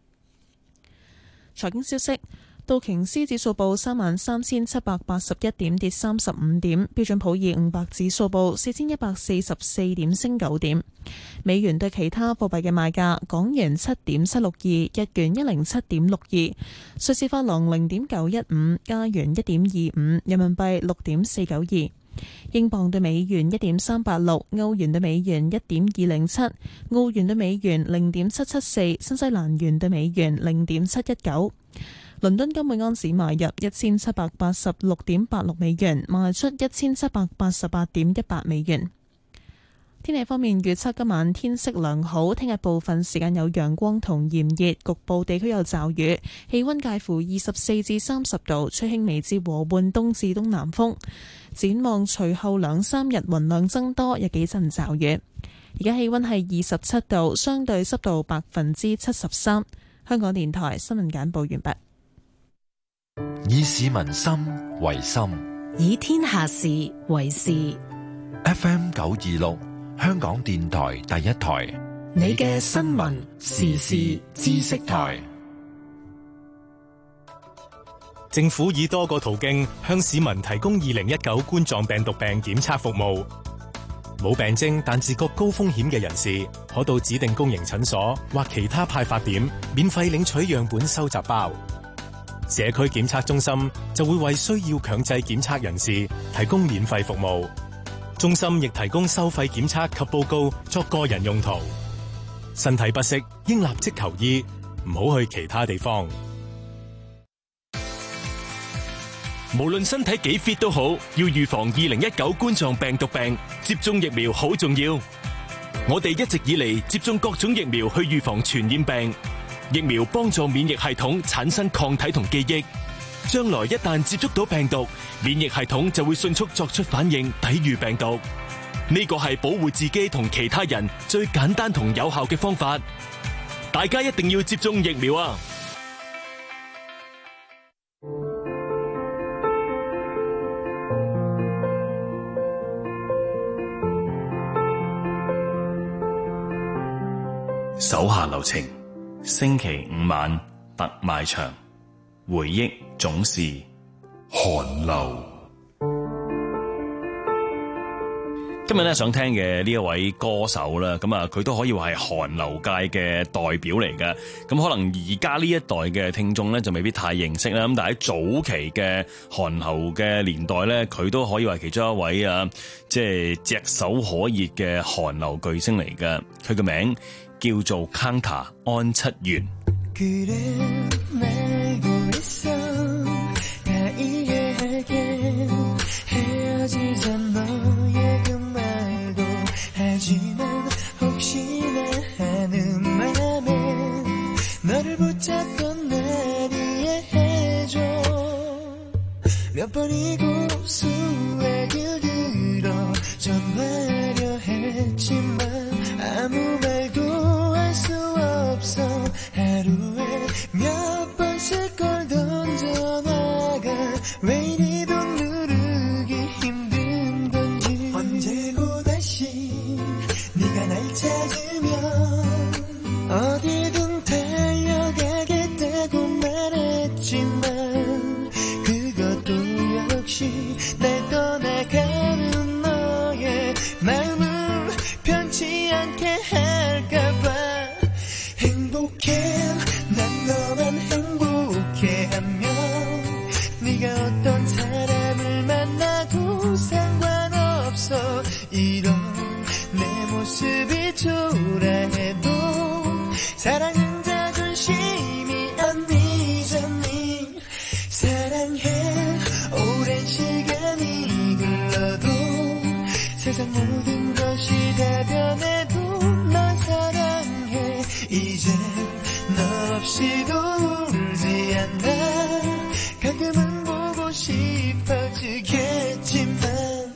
財經消息，道瓊斯指數報三萬三千七百八十一點，跌三十五點；標準普爾五百指數報四千一百四十四點，升九點。美元對其他貨幣嘅賣價：港元七點七六二，日元一零七點六二，瑞士法郎零點九一五，加元一點二五，人民幣六點四九二。英鎊對美元一點三八六，歐元對美元一點二零七，澳元對美元零點七七四，新西蘭元對美元零點七一九。倫敦金每安士買入一千七百八十六點八六美元，賣出一千七百八十八點一八美元。天氣方面預測今晚天色良好，聽日部分時間有陽光同炎熱，局部地區有驟雨，氣溫介乎二十四至三十度，吹輕微至和緩東至東南風。展望隨後兩三日雲量增多，有幾陣驟雨。而家氣溫係二十七度，相對濕度百分之七十三。香港電台新聞簡報完畢。 以市民心為心， 以天下事為事。 F M 九二六，香港電台第一台， 你嘅新聞時事知識台。 政府以多個途徑向市民提供二零一九冠狀病毒病檢測服務。冇病徵但自覺高風險嘅人士，可到指定公營診所或其他派發點免費領取樣本收集包。社區檢測中心就會為需要強制檢測人士提供免費服務。中心亦提供收費檢測及報告作個人用途。身體不適應立即求醫，唔好去其他地方。 無論身體幾 fit 都好，要預防二零一九冠狀病毒病，接種疫苗好重要。我哋一直以嚟接種各種疫苗去預防傳染病，疫苗幫助免疫系統產生抗體同記憶，將來一旦接觸到病毒，免疫系統就會迅速作出反應，抵禦病毒。呢個係保護自己同其他人最簡單同有效嘅方法。大家一定要接種疫苗啊！ 手下留情，星期五晚特賣場，回憶總是寒流。今日咧想聽嘅呢一位歌手啦，咁啊佢都可以話係韓流界嘅代表嚟嘅。咁可能而家呢一代嘅聽眾咧就未必太認識啦。咁但係喺早期嘅韓流嘅年代咧，佢都可以話其中一位啊，即係炙手可熱嘅韓流巨星嚟嘅。佢嘅名叫做 Kangta 安七元。 버리고 수액을 들어 전화하려 했지만 아무 말도 할 수 없어 하루에 몇 번씩 걸 던져나가 왜 이리도 누르기 힘든 건지 언제고 다시 네가 날 찾으면 어디든 달려가겠다고 말했지만 그것도 역시 날 떠나가는 너의 마음을 편치 않게 할까봐 행복해 난 너만 행복해하면 네가 어떤 사람을 만나도 상관없어 이런 내 모습이 초라해도 사랑은 자존심이 아니잖니 사랑해 오랜 시간이 흘러도 세상 모든 것이 다 변해도 널 사랑해 이제 너 없이도 울지 않아 가끔은 보고 싶어지겠지만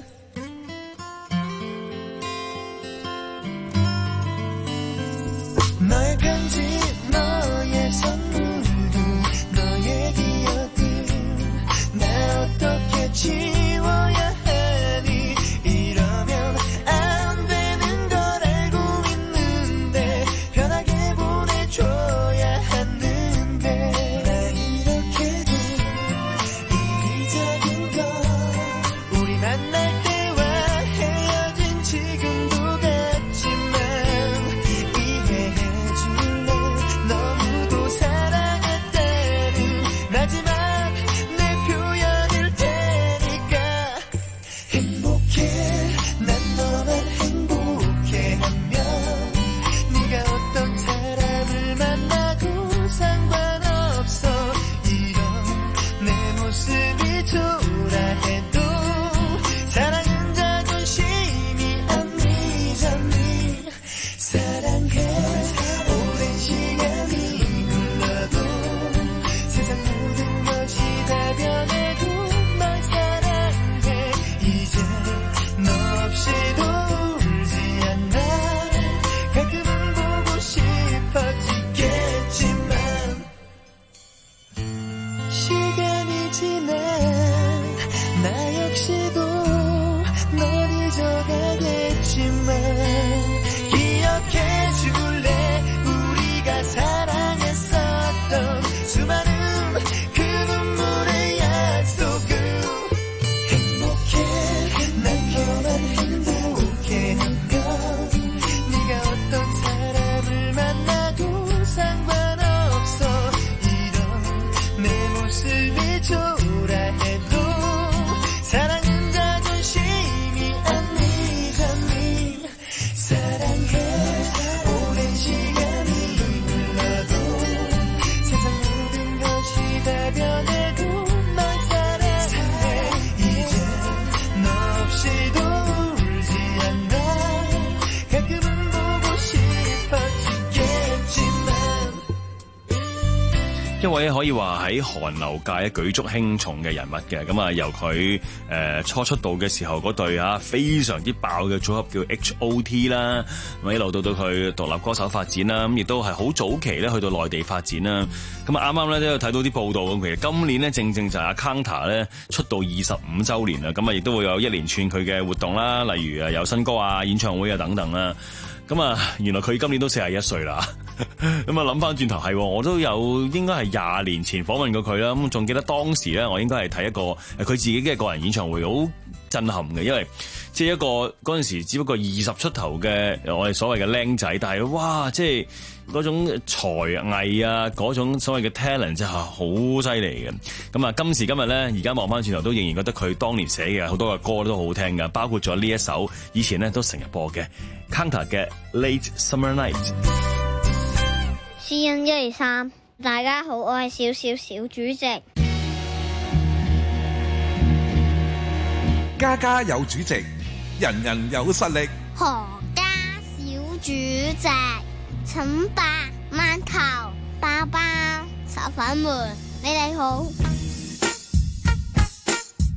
너의 편지 너의 선물들 너의 기억들 나 어떻게 지워야 하니 이러면 안 되는 걸 알고 있는데 편하게 보내줘야 하는데 나 이렇게도 일이 작은 거 우리 만날 때와 헤어진 지금도 같지만 이해해줄래 너무도 사랑했다는 마지막 내 표현일 테니까 행복해 난 너만 행복해하면 네가 어떤 사람을 만나도 상관없어 이런 내 모습이 초라해도 사랑은 자존심이 아니잖니 사랑해 오랜 시간이 흘러도 세상 모든 것이 다 변해도 널 사랑해 이제 너 없이도 울지 않아 가끔은 보고 싶어지겠지만 시간이 지나 나 역시도 널 잊어가겠지만 기억해줄래 우리가 사랑했었던 수많은 그 눈물의 약속을 행복해 난 너만 행복해하면 네가 어떤 사람을 만나도 상관없어 이런 내 모습이 초라해도 사랑은 자존심이 아니잖니 사랑해 오랜 시간이 흘러도 세상 모든 것이 다 변해도 널 사랑해 이제 너 없이도 울지 않아 가끔은 보고 싶어지겠지만 一位可以話喺韓流界舉足輕重嘅人物嘅，咁啊由佢誒、呃、初出道嘅時候嗰隊啊非常之爆嘅組合叫 H O T 啦，咁一路到到佢獨立歌手發展啦，咁亦都係好早期咧去到內地發展啦。咁啊啱啱咧都有睇到啲報道，咁其實今年咧正正就係阿 Counter 咧出道二十五週年啦，咁啊亦都會有一連串佢嘅活動啦，例如誒有新歌啊、演唱會啊等等啦。咁啊，原來佢今年都四十一歲啦。咁啊，諗翻轉頭係，我都有應該係廿年前訪問過佢啦。咁仲記得當時咧，我應該係睇一個佢自己嘅個人演唱會，好震撼嘅，因為即係一個嗰陣時只不過二十出頭嘅我哋所謂嘅僆仔，但係哇，即係嗰種才藝啊，嗰種所謂嘅 talent 真係好犀利嘅。咁啊，今時今日咧，而家望翻轉頭都仍然覺得佢當年寫嘅好多嘅歌都好好聽㗎，包括咗呢一首以前咧都成日播嘅 Counter 嘅 Late Summer Night。 私隱一二三，大家好，我係小小小主席。 家家有主席，人人有實力。 何家小主席，請白饅頭包包炒粉們，你哋好。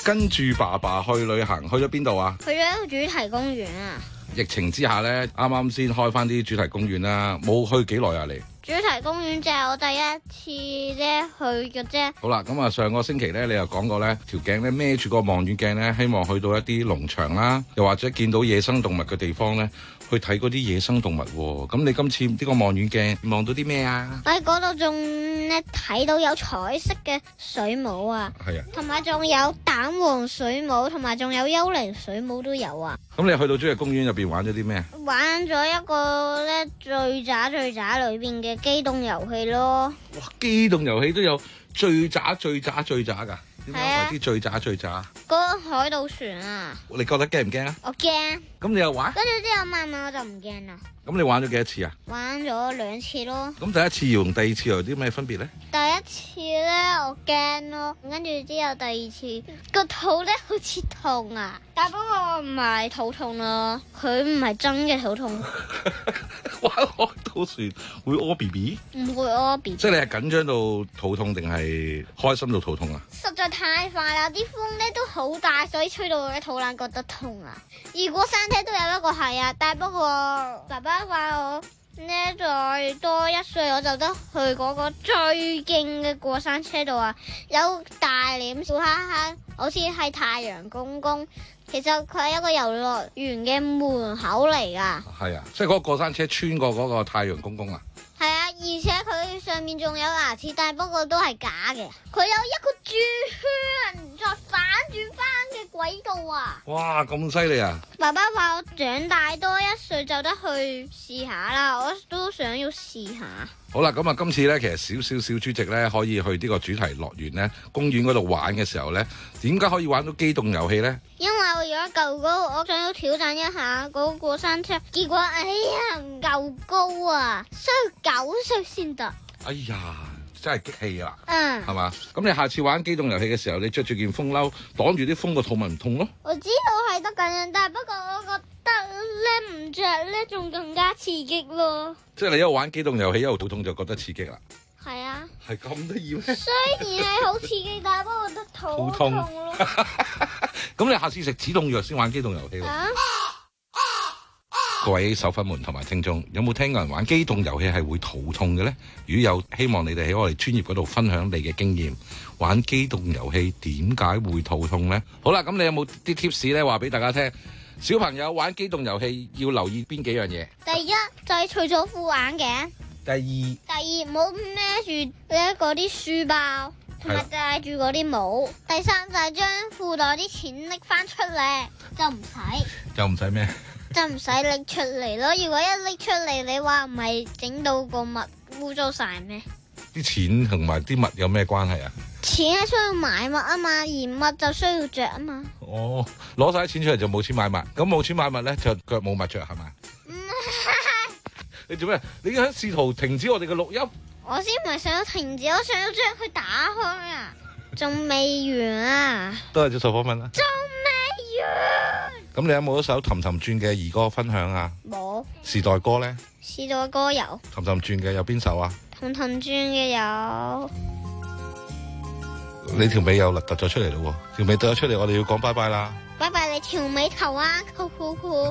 跟住爸爸去旅行，去咗邊度啊？ 去咗一個主題公園啊！ 疫情之下咧，啱啱先開翻啲主題公園啦，冇去幾耐啊你？ 主題公園就係我第一次咧去嘅啫。 好啦，咁啊上個星期咧，你又講過咧條頸咧孭住個望遠鏡咧，希望去到一啲農場啦，又或者見到野生動物嘅地方咧，去睇嗰啲野生動物喎。咁你今次呢個望遠鏡望到啲咩啊？ 喺嗰度仲咧睇到有彩色嘅水母啊， 係啊， 同埋仲有蛋黃水母，同埋仲有幽靈水母都有啊。 咁你去到主題公園入邊玩咗啲咩啊？ 玩咗一個咧最渣最渣裏邊嘅機動遊戲咯。 哇！機動遊戲都有最渣最渣最渣㗎？點解係啊為之最渣最渣？ 嗰個海盜船啊！ 你覺得驚唔驚啊？ 我驚。 咁你又玩？ 跟住之後慢慢我就唔驚啦。 咁你玩咗幾多次啊？ 玩咗兩次咯。 咁第一次同第二次有啲咩分別咧？ 第一次咧我驚咯，跟住之後第二次個肚咧好似痛啊，但不過唔係肚痛咯，佢唔係真嘅肚痛。 玩海盜船會屙 B B？ 唔會屙 B B。 即係你係緊張到肚痛定係開心到肚痛啊？ 實在太快啦，啲風咧都好大，所以吹到我嘅肚腩覺得痛啊。如果山車都有一個係啊，但不過爸爸話我呢再多一歲我就得去嗰個最勁嘅過山車度啊，有大臉笑哈哈，好似係太陽公公，其實佢係一個遊樂園嘅門口嚟噶。係啊，即係嗰個過山車穿過嗰個太陽公公啊。 係啊，而且佢上面仲有牙齒，但不過都係假嘅。佢有一個轉圈再反轉翻嘅軌道啊！ 哇，咁犀利啊！ 爸爸話我長大多一歲就得去試下啦，我都想要試下。 好啦，咁啊，今次咧，其實少少小主席咧，可以去呢個主題樂園咧，公園嗰度玩嘅時候咧，點解可以玩到機動遊戲咧？ 因為我有一嚿高，我想要挑戰一下嗰個過山車，結果哎呀唔夠高啊，需要九歲先得。 哎呀，真係激氣啊！ 嗯， 係嘛？咁你下次玩機動遊戲嘅時候，你着住件風褸擋住啲風，個肚咪唔痛咯？ 我知道係得緊，但係不過我覺得咧唔着咧仲更加刺激咯。 即係你一路玩機動遊戲，一路肚痛就覺得刺激啦。 係啊。 係咁得意咩？ 雖然係好刺激，但係不過覺得肚痛咯。 咁你下次食止痛藥先玩機動遊戲喎。啊、各位手粉們同埋聽眾，有冇聽過人玩機動遊戲係會肚痛嘅咧？如果有，希望你哋喺我哋專業嗰度分享你嘅經驗。玩機動遊戲點解會肚痛咧？好啦，咁你有冇啲 tips 咧話俾大家聽？小朋友玩機動遊戲要留意邊幾樣嘢？第一就係除咗副眼鏡。第二。第二唔好孭住咧嗰啲書包，同埋戴住嗰啲帽。第三就係將褲袋啲錢拎翻出嚟，就唔使。就唔使咩？就唔使拎出嚟咯。如果一拎出嚟，你話唔係整到個襪污糟晒咩？啲錢同埋啲襪有咩關係啊？錢係需要買襪啊嘛，而襪就需要着啊嘛。哦，攞晒啲錢出嚟就冇錢買襪，咁冇錢買襪咧就腳冇襪着係咪？唔係。你做咩？你喺試圖停止我哋嘅錄音？我先唔係想要停止，我想要將佢打開啊！仲未完啊！都係隻手火蚊啦。仲未完。咁你有冇一首氹氹轉嘅兒歌分享啊？冇。時代歌咧？時代歌有。氹氹轉嘅有邊首啊？氹氹轉嘅有。你條尾又突咗出嚟咯喎！條尾突咗出嚟，我哋要講拜拜啦！拜拜你條尾頭啊！酷酷酷！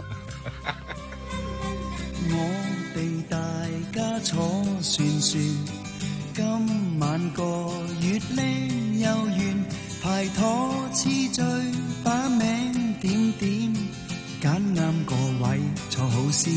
我哋大家坐船船，今晚個月靚又圓，排妥次序把名點點，揀啱個位坐好先。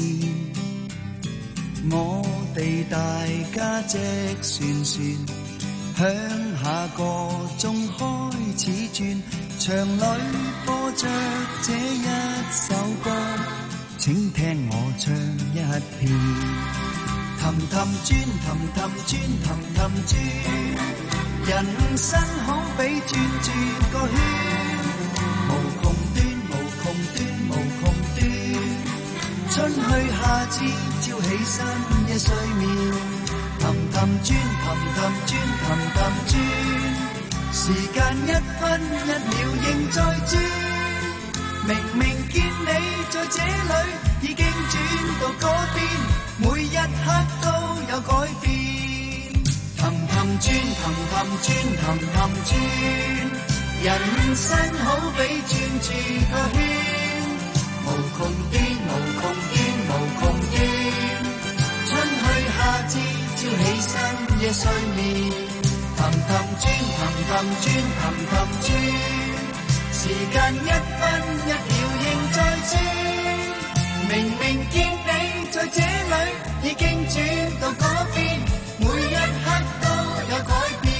我哋大家隻船船，向下個鐘開始轉，場裏播着這一首歌，請聽我唱一遍。氹氹轉，氹氹轉，氹氹轉，人生好比轉轉個圈，無窮端，無窮端，無窮端，春去夏至，朝起身嘅睡眠。氹氹轉，氹氹轉，氹氹轉，時間一分一秒仍在轉，明明見你在這裏，已經轉到嗰邊，每一刻都有改變。氹氹轉，氹氹轉，氹氹轉， 人生好比轉住個圈，無窮端，無窮端，無窮端。春去夏至，朝起身夜睡眠，氹氹轉，氹氹轉，氹氹轉。時間一分一秒仍在轉，明明見你在這裏，已經轉到嗰邊，每一刻都有改變。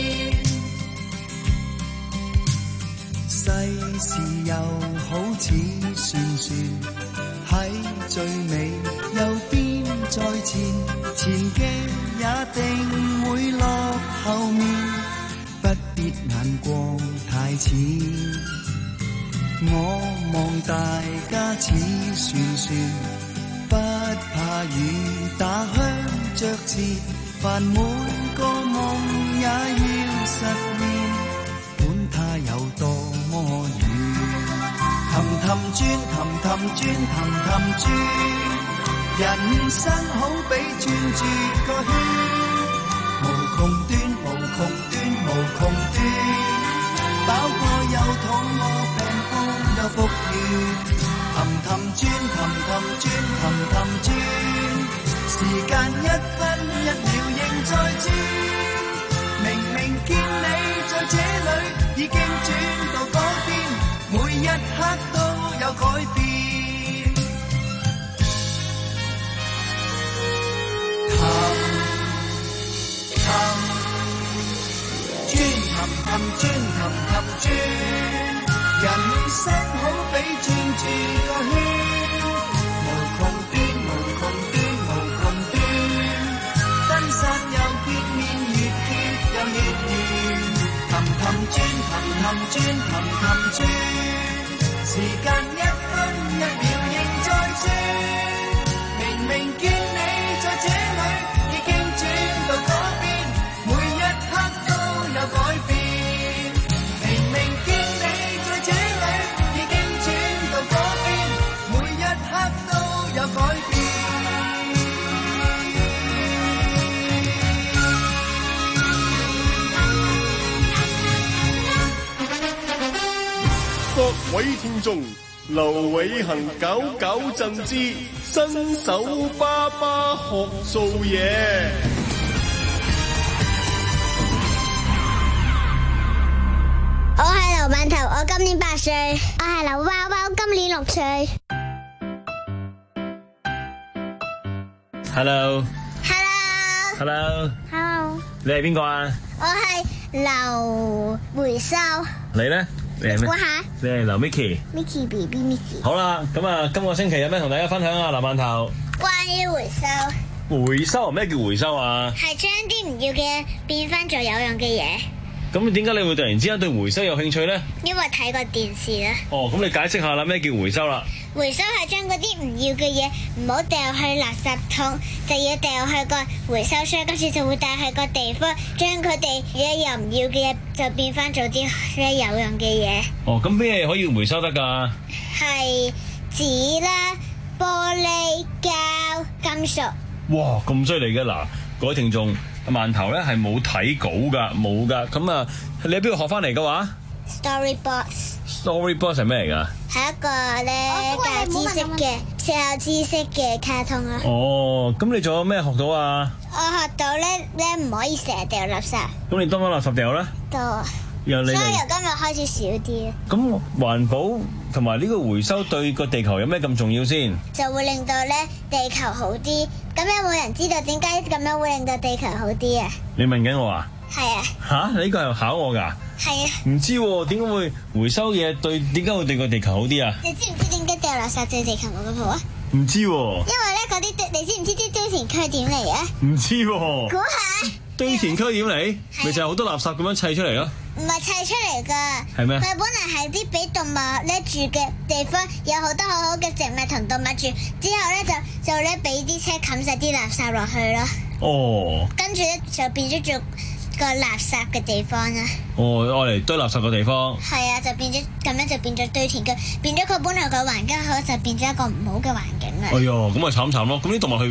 世事又好似旋旋，喺最美又變在前，前嘅也定會落後面，不必眼光太淺。我望大家似旋旋，不怕雨打響着翅，凡每個夢也要實現，管它有多麼遠。氹氹轉，氹氹轉，氹氹轉，人生好比轉住個圈，無窮端，無窮端，無窮端。飽過又肚餓，病風又復原，氹氹轉，氹氹轉，氹氹轉，時間一分一秒仍在轉，明明見你在這裏，已經轉到嗰邊，每一刻都有改變。氹氹轉，氹氹轉，氹氹轉，人生好比轉住個圈，無窮端，無窮端，無窮端。分散又見面，越貼又越遠，氹氹轉，氹氹轉，氹氹轉，時間一分一秒仍在轉，明明見你在這裏，已經轉到嗰邊，每一刻都有改變。明明見你在這裏，已經轉到嗰邊，每一刻都有改變。 各位聽眾，劉偉恒搞搞震之新手爸爸學做嘢。 我係劉饅頭，我今年八歲。我係劉包包，今年六歲。 Hello。 Hello。 Hello。 Hello。 你係邊個啊？ 我係劉回收。 你咧？你係咩？ 估下。 你係劉 Micky。 Micky B B Micky。 好啦，咁啊，今個星期有咩同大家分享啊？劉饅頭。 關於回收。 回收？咩叫回收啊？ 係將啲唔要嘅嘢變翻做有用嘅嘢。 咁點解你會突然之間對回收有興趣咧？ 因為睇過電視啦。 哦，咁你解釋下啦，咩叫回收啦？ 回收係將嗰啲唔要嘅嘢唔好掉去垃圾桶，就要掉去個回收箱，跟住就會帶去個地方，將佢哋嘢又唔要嘅嘢就變翻做啲咧有用嘅嘢。 哦，咁咩可以回收得㗎？ 係紙啦、玻璃、膠、金屬。 哇，咁犀利嘅嗱，各位聽眾，饅頭咧係冇睇稿㗎，冇㗎。咁啊，你喺邊度學翻嚟嘅話 ？Storybox。Storybox 係咩嚟㗎？ 係一個咧教知識嘅、教知識嘅卡通啊。 哦，咁你仲有咩學到啊？ 我學到咧咧唔可以成日掉垃圾。 咁你多唔多垃圾掉咧？ 多啊。 由你所以由今日開始少啲啊。 咁環保同埋呢個回收對個地球有咩咁重要先？ 就會令到咧地球好啲。咁有冇人知道點解咁樣會令到地球好啲啊？ 你問緊我啊？ 係啊。 吓？你呢個係考我㗎？ 係啊。 唔知喎，點解會回收嘢對點解會對個地球好啲啊？ 你知唔知點解掉垃圾對地球冇咁好啊？ 唔知喎。因為咧嗰啲你知唔知啲堆填區點嚟啊？ 唔知喎。 估下。 堆填區點嚟？咪就係好多垃圾咁樣砌出嚟咯。 唔係砌出嚟㗎。 係咩？ 佢本來係啲俾動物咧住嘅地方，有好多好好嘅植物同動物住，之後咧就就咧俾啲車冚晒啲垃圾落去咯。 哦。跟住咧就變咗做個垃圾嘅地方啦。 哦，愛嚟堆垃圾嘅地方。 係啊，就變咗咁樣就變咗堆填區，變咗佢本來個環境好就變咗一個唔好嘅環境啦。 哎呀，咁咪慘慘咯！咁啲動物去邊啊？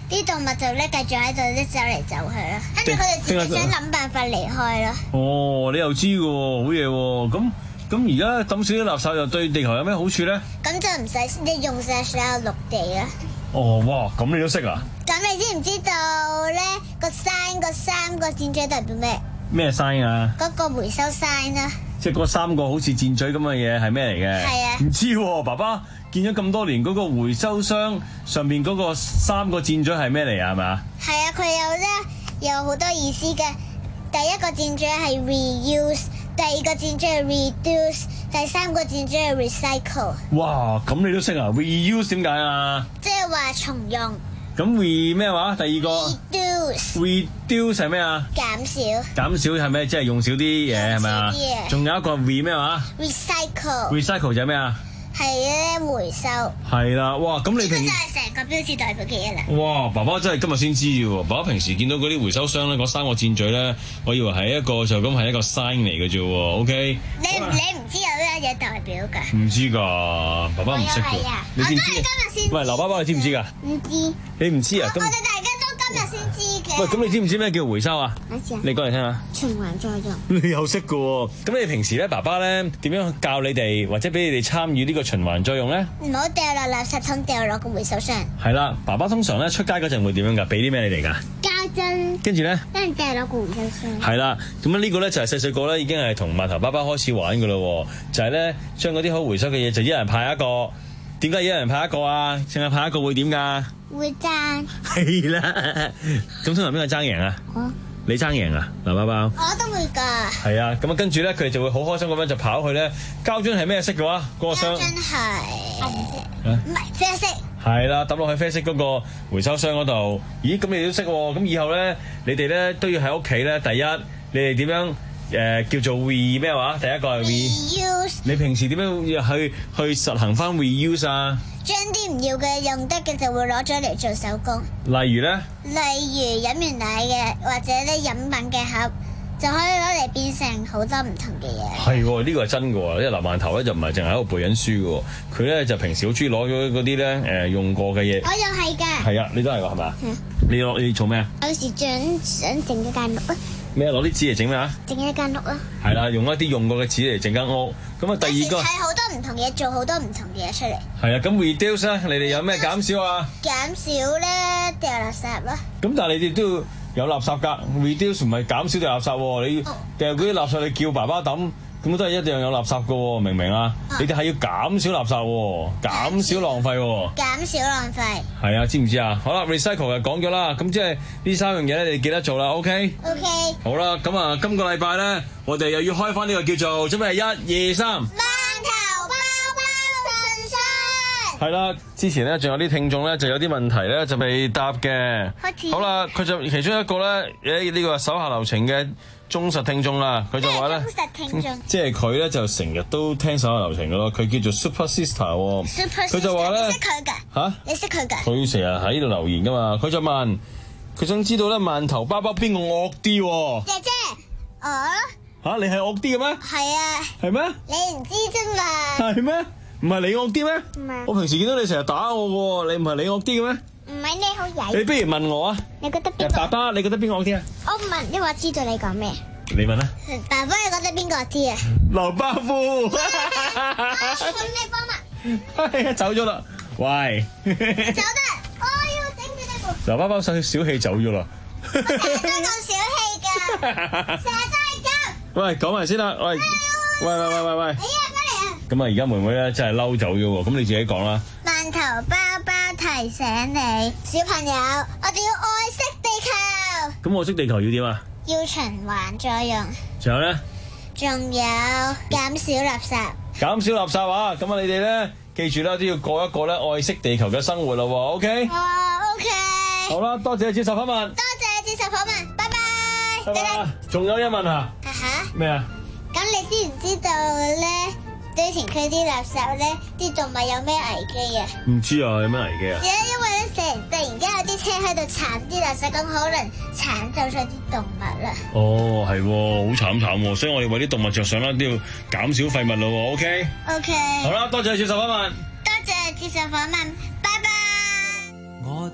啲動物就咧繼續喺度咧走嚟走去咯，跟住佢哋自己想諗辦法離開咯。 哦，你又知嘅喎，好嘢喎！咁咁而家抌少啲垃圾又對地球有咩好處咧？ 咁就唔使你用晒所有陸地啦。 哦，哇！咁你都識啊？ 咁你知唔知道咧個 sign 個三個箭嘴代表咩？ 咩 sign 啊？ 嗰個回收 sign 啦。 即係嗰三個好似箭嘴咁嘅嘢係咩嚟嘅？ 係啊。 唔知喎，爸爸見咗咁多年嗰個回收箱上邊嗰個三個箭嘴係咩嚟啊？係咪啊？ 係啊，佢有咧有好多意思嘅。第一個箭嘴係 reuse， 第二個箭嘴係 reduce， 第三個箭嘴係 recycle。 哇！咁你都識啊 ？reuse 點解啊？ 即係話重用。 咁 re 咩話？第二個 reduce reduce 係咩啊？ 減少。 減少係咩？即係用少啲嘢係咪啊？仲有一個 re 咩話 ？recycle。 recycle 就係咩啊？ 係咧回收。 係啦，哇！咁你平呢個就係成個標誌代表嘅嘢啦。 哇！爸爸真係今日先知嘅喎，爸爸平時見到嗰啲回收箱咧，嗰三個箭嘴咧，我以為係一個就咁係一個 sign 嚟嘅啫喎。OK。 你你唔知有咩嘢代表㗎？ 唔知㗎，爸爸唔識㗎。你知唔知？ 我都係今日先。 喂，劉爸爸你知唔知㗎？ 唔知。 你唔知啊？咁我哋大家都今日先知嘅。 喂，咁你知唔知咩叫回收啊？ 我知啊。 你講嚟聽下。 循環再用。 你又識㗎喎？咁你平時咧，爸爸咧點樣教你哋或者俾你哋參與呢個循環再用咧？ 唔好掉落垃圾桶，掉落個回收箱。 係啦，爸爸通常咧出街嗰陣會點樣㗎？俾啲咩你哋㗎？ 膠樽。 跟住咧？ 跟住掉落個回收箱。 係啦，咁樣呢個咧就係細細個咧已經係同饅頭爸爸開始玩㗎咯，就係咧將嗰啲可回收嘅嘢就一人派一個。點解一人派一個啊？淨係派一個會點㗎？ 會爭。 係啦，咁通常邊個爭贏啊？ 我。 你爭贏啊？嗱，包包。 我都會㗎。 係啊，咁啊跟住咧，佢哋就會好開心咁樣就跑去咧。膠樽係咩色嘅話？嗰個箱。 膠樽係唔係啡色。 係啦，抌落去啡色嗰個回收箱嗰度。咦，咁你哋都識喎？咁以後咧，你哋咧都要喺屋企咧。第一，你哋點樣？誒、呃、叫做 re 咩話？第一個係 reuse。你平時點樣去去實行翻 reuse 啊？ 將啲唔要嘅用得嘅就會攞咗嚟做手工。 例如咧？ 例如飲完奶嘅或者咧飲品嘅盒，就可以攞嚟變成好多唔同嘅嘢。係喎，呢個係真嘅喎，因為劉饅頭咧就唔係淨係喺度背緊書嘅喎，佢咧就平時好中意攞咗嗰啲咧誒用過嘅嘢。我又係㗎。係啊， 你都係㗎係咪啊？ 嗯。 你攞你做咩啊？ 有時想想整一間屋啊。 咩？攞啲紙嚟整咩啊？ 整一間屋啊！係啦，用一啲用過嘅紙嚟整間屋。咁啊，第二個係好多唔同嘢，做好多唔同嘅嘢出嚟。 係啊，咁 reduce 咧，你哋有咩減少啊？ 減少咧掉垃圾啦。 咁但係你哋都要有垃圾㗎 ，reduce 唔係減少掉垃圾喎。你掉嗰啲垃圾，你叫爸爸抌。咁都係一樣有垃圾嘅喎，明唔明啊？你哋係要減少垃圾喎，減少浪費喎。 減少浪費。係啊，知唔知啊？好啦 ，recycle 就講咗啦，咁即係呢三樣嘢咧，你記得做啦 ，OK？OK。 OK? OK。 好啦，咁啊，今個禮拜咧，我哋又要開翻呢個叫做，準備係一二三。 饅頭包包信箱。 係啦，之前咧仲有啲聽眾咧就有啲問題咧就未答嘅。 開始。 好啦，佢就其中一個咧，誒呢個手下留情嘅。忠實聽眾啦，佢就話咧， 忠實聽眾， 即係佢咧就成日都聽手下留情嘅咯。佢叫做 Super Sister 喎，佢就話咧， 你識佢㗎？ 嚇， 你識佢㗎？ 佢成日喺呢度留言㗎嘛。佢就問，佢想知道咧饅頭包包邊個惡啲喎？ 姐姐，我嚇你係惡啲嘅咩？ 係啊。 係咩？ 你唔知啫嘛？ 係咩？唔係你惡啲咩？ 唔係。 我平時見到你成日打我嘅喎，你唔係你惡啲嘅咩？ 唔係，你好曳。 你不如問我啊？ 你覺得邊個？ 爸爸，你覺得邊個惡啲啊？ 我唔問，因為我知道你講咩。 你問啦。 爸爸，你覺得邊個惡啲啊？ 劉伯父。 請你幫忙。 係啊，走咗啦。喂。 走得，我要整住呢部。 劉伯伯手小氣走咗啦。 我成日都咁小氣㗎，成日都係咁。 喂，講埋先啦。喂。喂喂喂喂喂。 你啊，翻嚟啊！ 咁啊，而家妹妹咧真係嬲走咗喎，咁你自己講啦。 饅頭包包提醒你，小朋友，我哋要愛惜地球。 咁愛惜地球要點啊？ 要循環再用。 仲有咧？ 仲有減少垃圾。 減少垃圾啊！咁啊，你哋咧記住啦，都要過一個咧愛惜地球嘅生活咯喎 ，OK？ 哦 ，OK。 好啦，多謝接受訪問。 多謝接受訪問，拜拜。 拜拜。仲有一問啊？ 哈哈。 咩啊？ 咁你知唔知道咧？堆填區啲垃圾咧，啲動物有咩危機啊？ 唔知啊，有咩危機啊？ 因為咧，成突然間有啲車喺度鏟啲垃圾，咁可能鏟走咗啲動物啦。 哦，係，好慘慘喎，所以我哋為啲動物着想啦，都要減少廢物咯喎 ，OK？OK。 Okay? Okay. 好啦，多謝接受訪問。 多謝接受訪問，拜拜。 我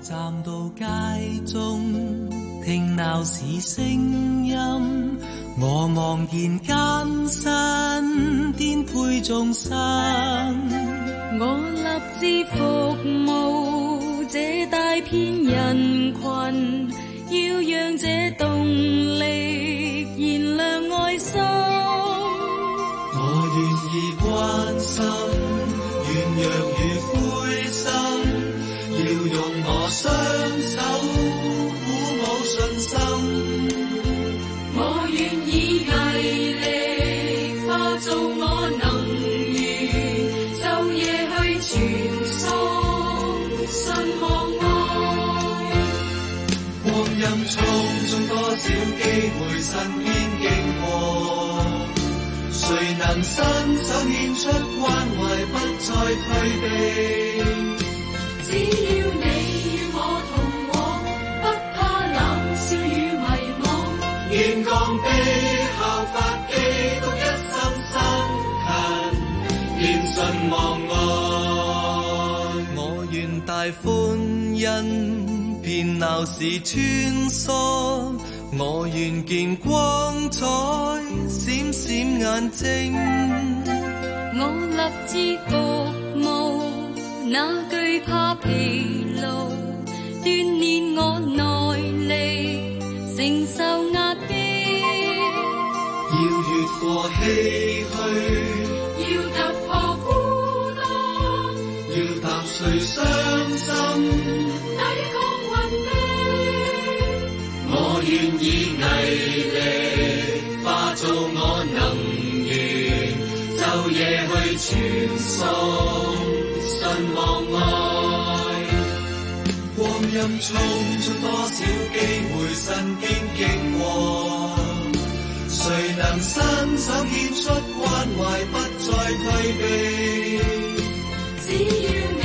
站到街中，聽鬧市聲音，我望見艱辛顛沛眾生， 我立志服務這大片人群，要讓這動力燃亮愛心。 我願意關心軟弱與灰心，要用我雙手鼓舞信心。 我願意毅力化做我能源，晝夜去傳送信望愛。 光陰匆匆，多少機會身邊經過，誰能伸手獻出關懷，不再退避。 只要你與我同往，不怕冷笑與迷惘。 願降卑效法基督一生辛勤，獻信望愛。我願大歡欣，遍鬧市穿梭。我願見光彩，閃閃眼睛。 我立志服務，哪懼怕疲勞，鍛鍊我耐力，承受壓迫。 要越過唏噓， 要突破孤單， 要踏碎傷心， 抵抗運命。 我願意毅力化做我能源，晝夜去傳送信望愛。光陰匆匆，多少機會身邊經過，誰能伸手獻出關懷，不再退避。 只要